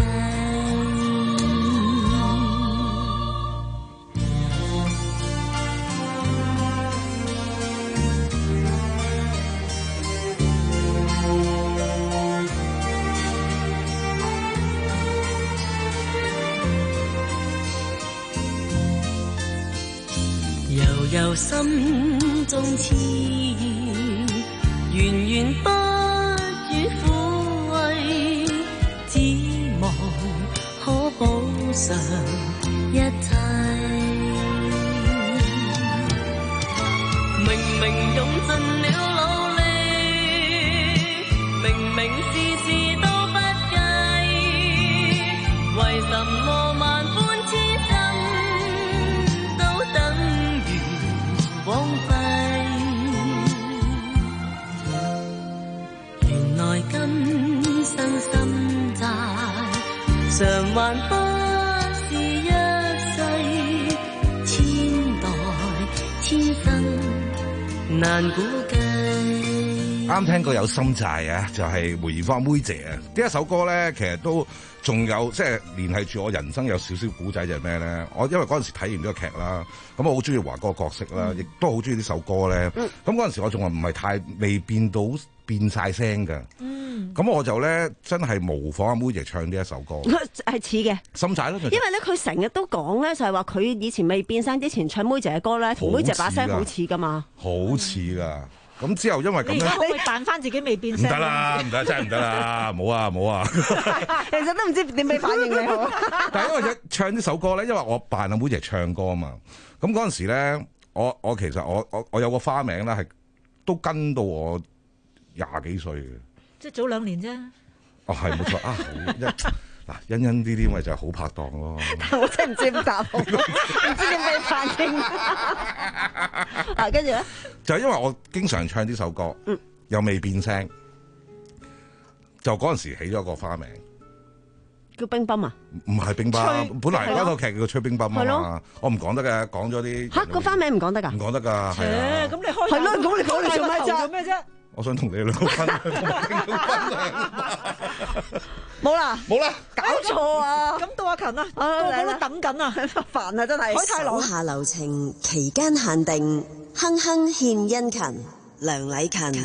悠悠心中痴意，源源不絕撫慰，只望可補償一切。明明用盡了努力，明明事事都不計，為什麼萬般痴心都等於枉費？ 還不是一世，千代千生難估計。 啱聽過有心債啊，就係梅艷芳妹姐啊！呢一首歌咧，其實都仲有即係聯繫住我人生有少少古仔，就係咩咧？我因為嗰陣時睇完呢個劇啦，咁我好中意華哥個角色啦，亦都好中意呢首歌咧。咁嗰陣時我仲話唔係太未變到變晒聲㗎。嗯，咁我就咧真係模仿阿妹姐唱呢一首歌， 係似嘅心債咯。 因為咧佢成日都講咧，就係話佢以前未變聲之前唱妹姐嘅歌咧，同妹姐把聲好似㗎嘛， 好似㗎。咁之後因為咁咧， 你而家可唔可以扮翻自己未變聲？ 唔得啦，唔得，真係唔得啦，冇啊冇啊！ 其實都唔知點俾反應你好。 但係因為唱呢首歌咧，因為我扮阿妹姐唱歌啊嘛，咁嗰陣時咧，我我其實我我我有個花名咧，係都跟到我廿幾歲嘅。 即係早兩年啫。 哦，係冇錯啊！嗱，欣欣呢啲咪就係好拍檔咯。 但我真係唔知點答好，唔知點俾反應。啊，跟住咧， 就係因為我經常唱呢首歌，嗯、又未變聲，就嗰陣時起咗個花名， 叫冰冰啊？ 唔係冰冰，本來嗰套劇叫吹冰冰啊嘛，我唔講得嘅，講咗啲嚇個花名唔講得㗎， 唔講得㗎，係啊。 咁你開係咯，咁你講你做咩啫？ 做咩啫？ 我想同你兩個分冇啦， 冇啦， 搞錯啊！ 咁到阿勤啊，個個都等緊啊， 煩啊真係。 海太郎手下留情，期間限定，哼哼獻殷勤，梁禮勤。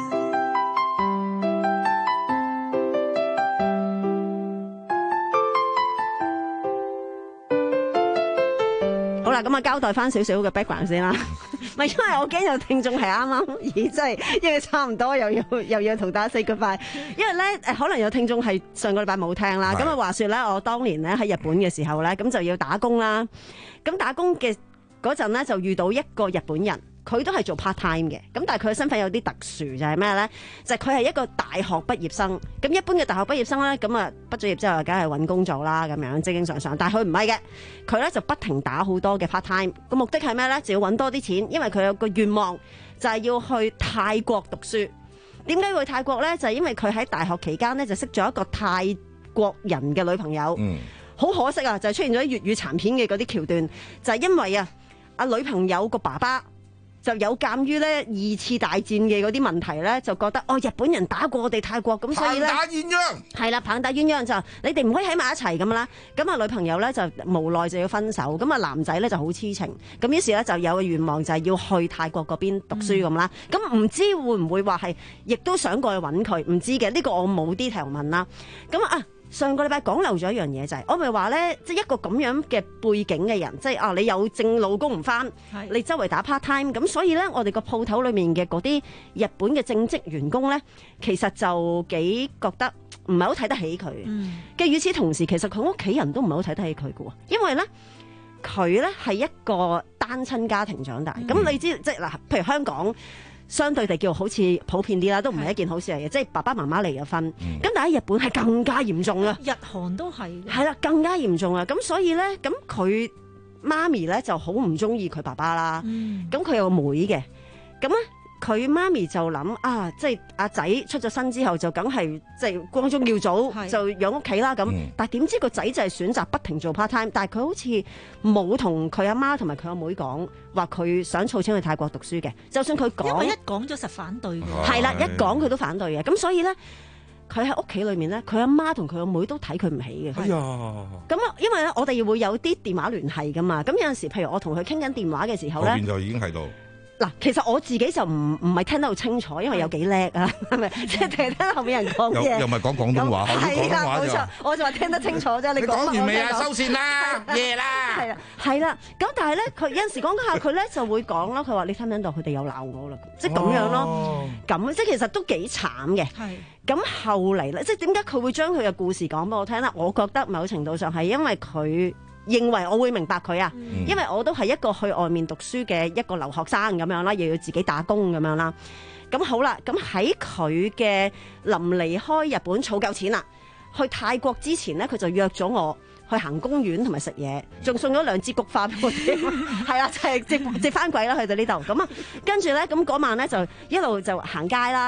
好啦，咁啊交代翻少少嘅 background 先啦。唔係因為我驚有聽眾係啱啱，而真係因為差唔多又要又要同大家 say goodbye。因為咧誒，可能有聽眾係上個禮拜冇聽啦。咁啊話說咧，我當年咧喺日本嘅時候咧，咁就要打工啦。咁打工嘅嗰陣咧，就遇到一個日本人。佢都係做 part time 嘅，咁但係佢嘅身份有啲特殊，就係咩咧？就係佢係一個大學畢業生。咁一般嘅大學畢業生咧，咁啊畢咗業之後，梗係揾工做啦，咁樣正正常常。但係佢唔係嘅，佢咧就不停打好多嘅 part time。個目的係咩咧？就要揾多啲錢，因為佢有個願望就係要去泰國讀書。點解會去泰國咧？就係因為佢喺大學期間咧就識咗一個泰國人嘅女朋友。嗯，好可惜啊，就係出現咗粵語殘片嘅嗰啲橋段，就係因為啊，阿女朋友個爸爸。就有鑑於咧二次大戰嘅嗰啲問題咧，就覺得哦日本人打過我哋泰國，咁所以咧，棒打鴛鴦係啦，棒打鴛鴦就你哋唔可以喺埋一齊咁啦。咁啊女朋友咧就無奈就要分手，咁啊男仔咧就好痴情，咁於是咧就有個願望就係要去泰國嗰邊讀書咁啦。咁唔、嗯、知會唔會話係，亦都想過去揾佢，唔知嘅呢、呢個我冇 detail 問啦。咁啊。上個禮拜講漏咗一樣嘢就係、是，我咪話咧，即係一個咁樣嘅背景嘅人，即係啊，你有正路工唔返，你周圍打 part time，咁所以咧，我哋個鋪頭裏面嘅嗰啲日本嘅正職員工咧，其實就幾覺得唔係好睇得起佢嘅。嘅與此同時，其實佢屋企人都唔係好睇得起佢嘅喎，因為咧佢咧係一個單親家庭長大，咁、嗯、你知即係嗱，譬如香港。相對地叫好似普遍啲啦，都唔係一件好事嚟嘅，即係爸爸媽媽離咗婚，咁、嗯、但係日本係更加嚴重啊！ 日韓都係， 係啦，更加嚴重啊！咁所以咧，咁佢媽咪咧就好唔中意佢爸爸啦，咁佢有個妹嘅，咁咧佢媽咪就諗啊，即係阿仔出咗身之後就梗係即係光宗耀祖，就養屋企啦咁。但係點知個仔就係選擇不停做 part time，但係佢好似冇同佢阿媽同埋佢阿妹講話佢想儲錢去泰國讀書嘅。就算佢講， 因為一講咗實反對嘅， 係啦，一講佢都反對嘅。咁所以咧，佢喺屋企裏面咧，佢阿媽同佢阿妹都睇佢唔起嘅。 哎呀， 咁啊，因為咧我哋會有啲電話聯繫噶嘛。咁有陣時，譬如我同佢傾緊電話嘅時候咧，後邊就已經喺度。 嗱，其實我自己就唔唔係聽得好清楚，因為有幾叻啊，係咪？即係聽聽後面人講嘢， 又唔係講廣東話， 係啦，冇錯，我就話聽得清楚啫。你講完未啊？收線啦，夜啦。 係啦，係啦。咁但係咧，佢有陣時講下，佢咧就會講啦。佢話你聽唔聽到？佢哋有鬧我啦，即係咁樣咯。咁即係其實都幾慘嘅。係。咁後嚟咧，即係點解佢會將佢嘅故事講俾我聽咧？我覺得某程度上係因為佢認為我會明白佢啊，嗯、因為我都係一個去外面讀書嘅一個留學生咁樣啦，又要自己打工咁樣啦。咁好啦，咁喺佢嘅臨離開日本儲夠錢啦，去泰國之前咧，佢就約咗我去行公園同埋食嘢，仲送咗兩支菊花俾我添，係啦，就係、是、接接翻鬼啦，去到呢度。咁啊，跟住咧，咁嗰晚咧就一路就行街啦。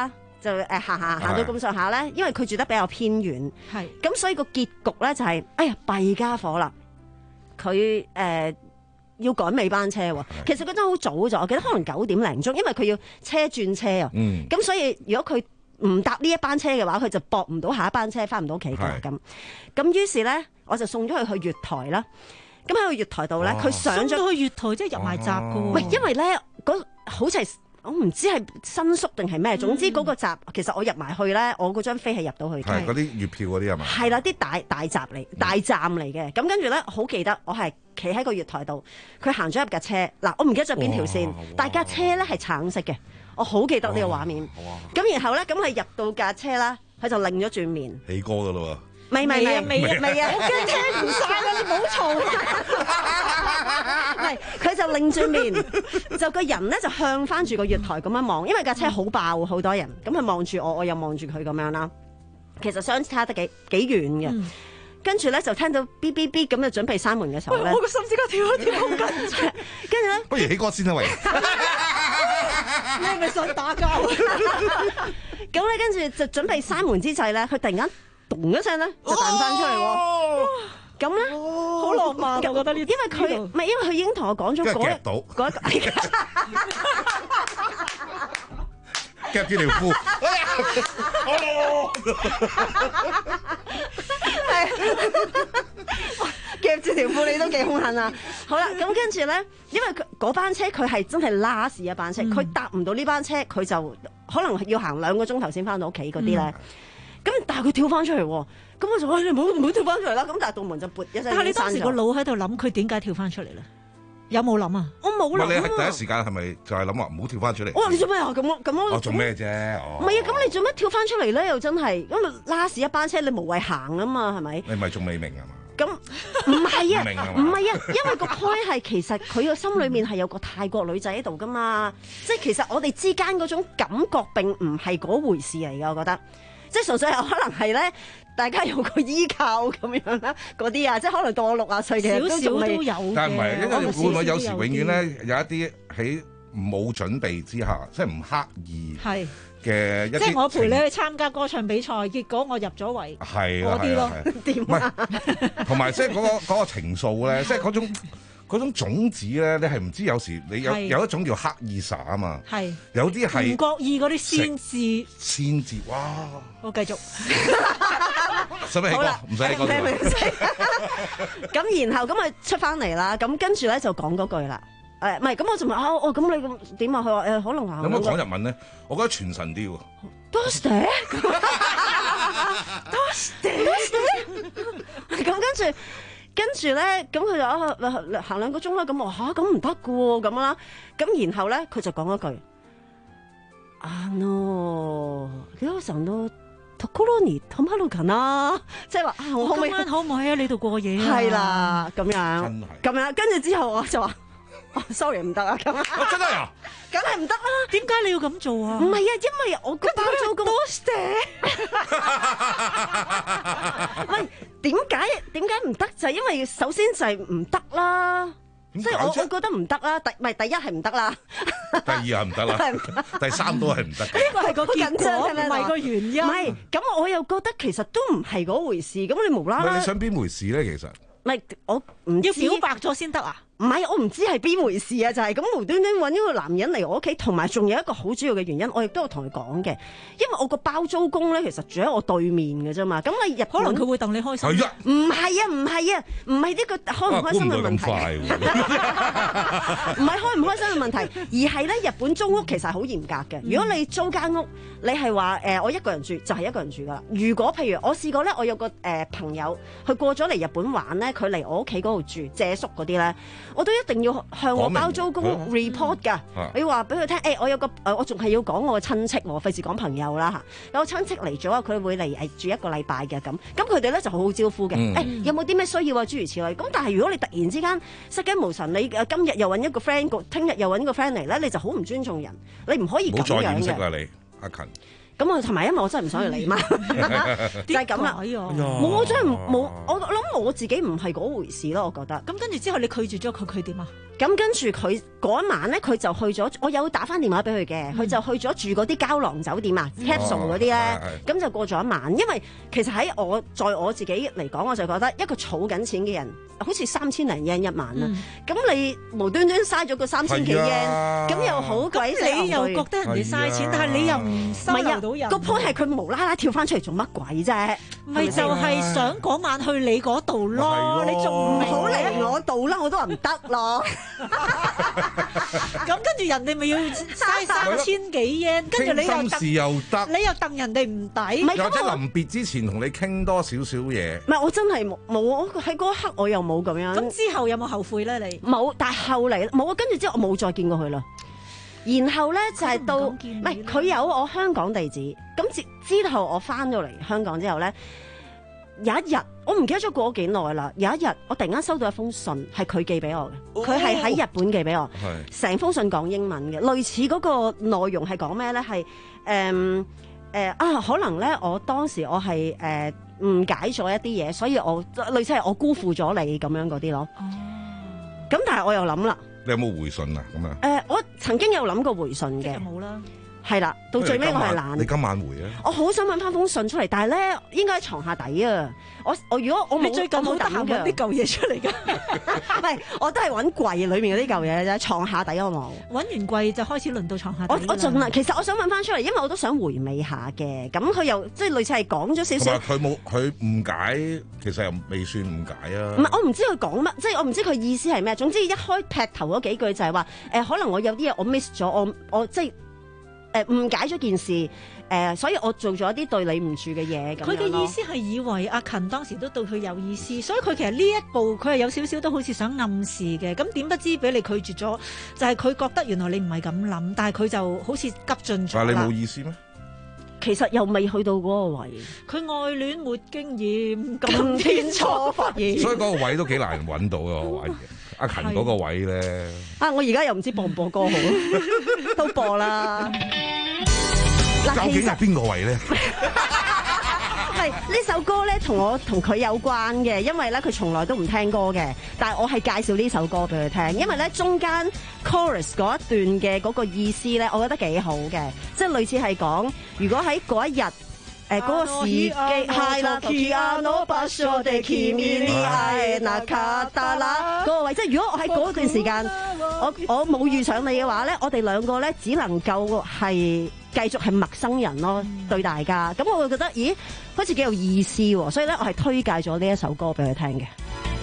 就誒行行行到咁上下咧，因為佢住得比較偏遠，係咁所以個結局咧就係、是，哎呀弊家伙啦，佢誒、呃、要趕尾班車喎。其實嗰陣好早咗，我記得可能九點零鐘，因為佢要車轉車啊。咁、嗯、所以如果佢唔搭呢一班車嘅話，佢就駁唔到下一班車，翻唔到屋企㗎咁。咁於是咧，我就送咗佢去月台啦。咁喺個月台度咧，佢上咗去月台，即係入埋閘㗎喎。喂，因為咧嗰好似係。我唔知係新宿定係咩，總之嗰個閘其實我入埋去咧，我嗰張飛係入到去嘅。 係嗰啲月票嗰啲係嘛？係啦，啲大大閘嚟，大站嚟嘅。咁跟住咧，好記得我係企喺個月台度，佢行咗入架車。嗱，我唔記得咗邊條線，但架車咧係橙色嘅，我好記得呢個畫面。咁然後咧，咁佢入到架車啦，佢就擰咗轉面。 起歌㗎咯喎！ 未未未未啊未啊！ 我驚聽唔晒啊！你唔好嘈。 係，佢就擰轉面，就個人咧就向翻住個月台咁樣望，因為架車好爆，好多人，咁佢望住我，我又望住佢咁樣啦。其實相差得幾幾遠嘅。嗯、跟住咧就聽到嗶嗶嗶咁就準備閂門嘅時候咧， 我個心即刻跳一跳，好緊張。 跟住咧， 不如起歌先啦，喂！ 你係咪想打交？ 咁咧跟住就準備閂門之際咧，佢突然間咚一聲咧就彈翻出嚟喎。哦咁咧， 好浪漫，我覺得呢， 因為佢唔係，因為佢已經同我講咗嗰一嗰一個夾住條褲， 夾住條褲你都幾兇狠啊！好啦，咁跟住咧，因為佢嗰班車佢係真係 last 一班車，佢、嗯、搭唔到呢班車，佢就可能要行兩個鐘頭先翻到屋企嗰啲咧。咁、嗯、但係佢跳翻出嚟喎。咁我就話你唔好唔好跳翻出嚟啦！咁但係道門就撥一聲。 但係你當時個腦喺度諗佢點解跳翻出嚟咧？有冇諗啊？我冇諗啊！ 你係第一時間係咪就係諗話唔好跳翻出嚟？ 我話你做咩啊？咁咁樣我做咩啫？ 唔係啊！咁你做咩跳翻出嚟咧？又真係咁啊！拉屎一班車，你無謂行啊嘛？係咪？ 你咪仲未明啊嘛？ 咁唔係啊，唔係啊，因為個 point 係其實佢個心裏面係有個泰國女仔喺度噶嘛，即係其實我哋之間嗰種感覺並唔係嗰回事嚟㗎，我覺得。即係純粹係可能係咧，大家有個依靠咁樣啦，嗰啲啊，即係可能到我六啊歲嘅少少都有嘅。 但係唔係，因為會唔會有時永遠咧有一啲喺冇準備之下，即係唔刻意嘅一啲。 即係我陪你去參加歌唱比賽，結果我入咗圍，嗰啲咯。 點啊？ 同埋即係嗰個嗰個情愫咧，即係嗰種。嗰種種子咧，你係唔知有時你有有一種叫刻意灑啊嘛，有啲係唔覺意嗰啲先至先至，哇！ 我繼續， 使唔使起歌？唔使起歌。 咁然後咁佢出翻嚟啦，咁跟住咧就講嗰句啦。誒唔係，咁我就問啊，哦咁你咁點啊？佢話誒可能話有冇講日文咧？我覺得傳神啲喎。 多謝，多謝，咁跟住。跟住咧，咁佢就啊行兩個鐘啦，咁我嚇咁唔得嘅喎，咁啦，咁然後咧佢就講一句，啊 no，幾多時候都ところに泊まるかな，即係話啊，我今晚可唔可以喺你度過夜啊？ 係啦，咁樣，咁樣，跟住之後我就話。哦、sorry 唔得啊咁啊！ 真係啊， 梗係唔得啦！ 點解你要咁做啊？ 唔係啊，因為我個包租公多謝。喂，點解點解唔得？就係、是、因為首先就係唔得啦，即係我我覺得唔得啦。第唔係第一係唔得啦， 第二係唔得啦，第三都係唔得。 呢個係個結果，唔係個原因。 唔係咁，我又覺得其實都唔係嗰回事。咁你無啦啦， 你想邊回事咧？其實唔係我唔要表白咗先得啊！ 唔係，我唔知係邊回事啊！就係、是、咁無端端揾一個男人嚟我屋企，同埋仲有一個好主要嘅原因，我亦都有同佢講嘅。因為我個包租公咧，其實住喺我對面嘅啫嘛。咁你入可能佢會戥你開心。 係啊， 唔係啊，唔係啊，唔係呢個開唔開心嘅問題。唔係開唔開心嘅問題，而係咧日本租屋其實係好嚴格嘅。如果你租間屋，你係話誒我一個人住就係、是、一個人住噶啦。如果譬如我試過咧，我有個誒、呃、朋友，佢過咗嚟日本玩咧，佢嚟我屋企嗰度住借宿嗰啲咧。我都一定要向我包租公 report 㗎，我要話俾佢聽，誒、欸，我有個誒，我仲係要講我個親戚喎，費事講朋友啦嚇。有個親戚嚟咗啊，佢會嚟誒住一個禮拜嘅咁，咁佢哋咧就好好招呼嘅，誒、嗯欸，有冇啲咩需要啊？諸如此類。咁但係如果你突然之間失驚無神，你誒今日又揾一個 friend， 聽日又揾一個 friend 嚟咧，你就好唔尊重人，你唔可以咁樣嘅。冇再掩飾啦，你阿勤。咁我同埋因為我真係唔想去理嘛，就係咁啦。冇，我真係冇，我諗我自己唔係嗰回事咯，我覺得。 咁跟住之後你拒絕咗佢，佢點啊？ 咁跟住佢嗰一晚咧，佢就去咗，我有打翻電話俾佢嘅，佢、嗯、就去咗住嗰啲膠囊酒店啊、嗯、，capsule 嗰啲咧，咁、哦、就過咗一晚。因為其實喺我在我自己嚟講，我就覺得一個儲緊錢嘅人，好似三千零 yen 一晚啦。咁、嗯、你無端端嘥咗個三千幾 yen，咁又好鬼死，你又覺得人哋嘥錢，但係你又唔收留到人。個 point 係佢無啦啦跳翻出嚟做乜鬼啫？咪就係想嗰晚去你嗰度咯，你仲唔好嚟我度啦？我都話唔得咯。咁跟住人哋咪要嘥三千幾 yen， 跟住你又心事又得， 你又戥人哋唔抵。 或者臨別之前同你傾多少少嘢。 唔係，我真係冇冇喺嗰一刻我又冇咁樣。 咁之後有冇後悔咧？你冇，但係後嚟冇啊。跟住之後我冇再見過佢啦。然後咧就係、是、到唔係佢有我香港地址，咁之之後我翻到嚟香港之後咧，有一日我唔記得咗過咗幾耐啦。有一日我突然間收到一封信，係佢寄俾我嘅，佢係喺日本寄俾我，成、哦、封信講英文嘅，類似嗰個內容係講咩咧？係誒誒啊，可能咧我當時我係誒誤解咗一啲嘢，所以我類似係我辜負咗你咁樣嗰啲咯。哦，咁但係我又諗啦。 你有冇回信啊？咁啊？ 誒、呃，我曾經有諗過回信嘅， 冇啦。 係啦，到最尾我係懶。 你今晚回啊？ 我好想揾翻封信出嚟，但係咧應該喺床下底啊！我我如果我冇最近冇得閒揾啲舊嘢出嚟㗎， 唔係，我都係揾櫃裏面嗰啲舊嘢啫，床下底我冇。 揾完櫃就開始輪到床下底。 我我盡量，其實我想揾翻出嚟，因為我都想回味下嘅。咁佢又即係類似係講咗少少。 佢冇佢誤解，其實又未算誤解啊。 唔係，我唔知佢講乜，即係我唔知佢意思係咩。總之一開劈頭嗰幾句就係話誒，可能我有啲嘢我 miss 咗，我我即係。誒誤解咗件事，誒、呃，所以我做咗啲對你唔住嘅嘢。 佢嘅意思係以為阿勤當時都對佢有意思，所以佢其實呢一步佢係有少少都好似想暗示嘅。咁點不知俾你拒絕咗，就係、是、佢覺得原來你唔係咁諗，但係佢就好似急進咗。 但係你冇意思咩？ 其實又未去到嗰個位， 佢愛戀沒經驗，今天初發現。 所以嗰個位都幾難揾到嘅，我懷疑。阿勤嗰個位咧， 啊！我而家又唔知播唔播歌好，都播啦。 究竟係邊個位咧？ 係呢首歌咧，同我同佢有關嘅，因為咧佢從來都唔聽歌嘅，但係我係介紹呢首歌俾佢聽，因為咧中間 chorus 嗰一段嘅嗰個意思咧，我覺得幾好嘅，即係類似係講，如果喺嗰一日。誒，嗰個時機係啦，嗰個位，即係如果我喺嗰段時間，我我冇遇上你嘅話咧，我哋兩個咧只能夠係繼續係陌生人咯，對大家。咁我會覺得，咦，好似幾有意思喎，所以咧我係推介咗呢一首歌俾佢聽嘅。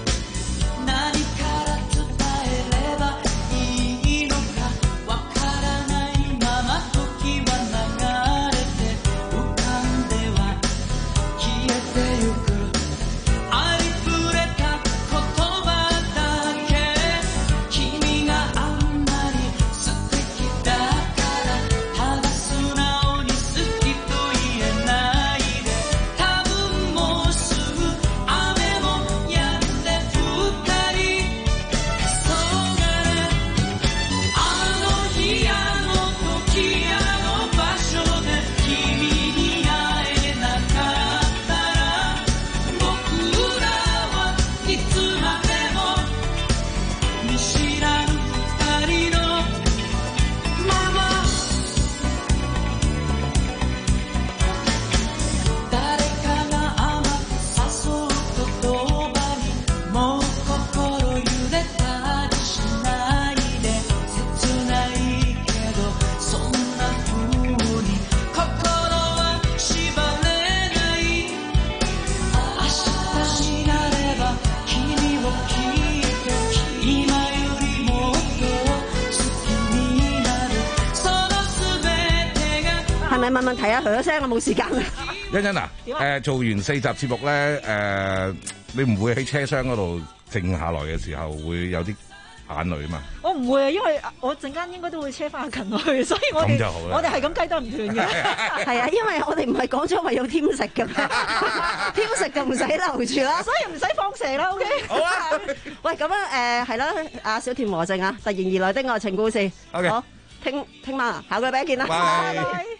咪問問題啊！響聲，我冇時間啦。 欣欣啊，誒、呃、做完四集節目咧，誒、呃、你唔會喺車廂嗰度靜下來嘅時候會有啲眼淚嘛？ 我唔會啊，因為我陣間應該都會車翻阿勤去，所以我哋我哋係咁雞都唔斷嘅。 係啊，因為我哋唔係講咗話有添食嘅咩？添食就唔使留住啦，所以唔使放蛇啦。OK。好啊。喂，咁啊誒係啦，阿小田和正啊，突然而來的愛情故事。OK。好，聽聽晚啊，下個禮拜見啦。拜拜。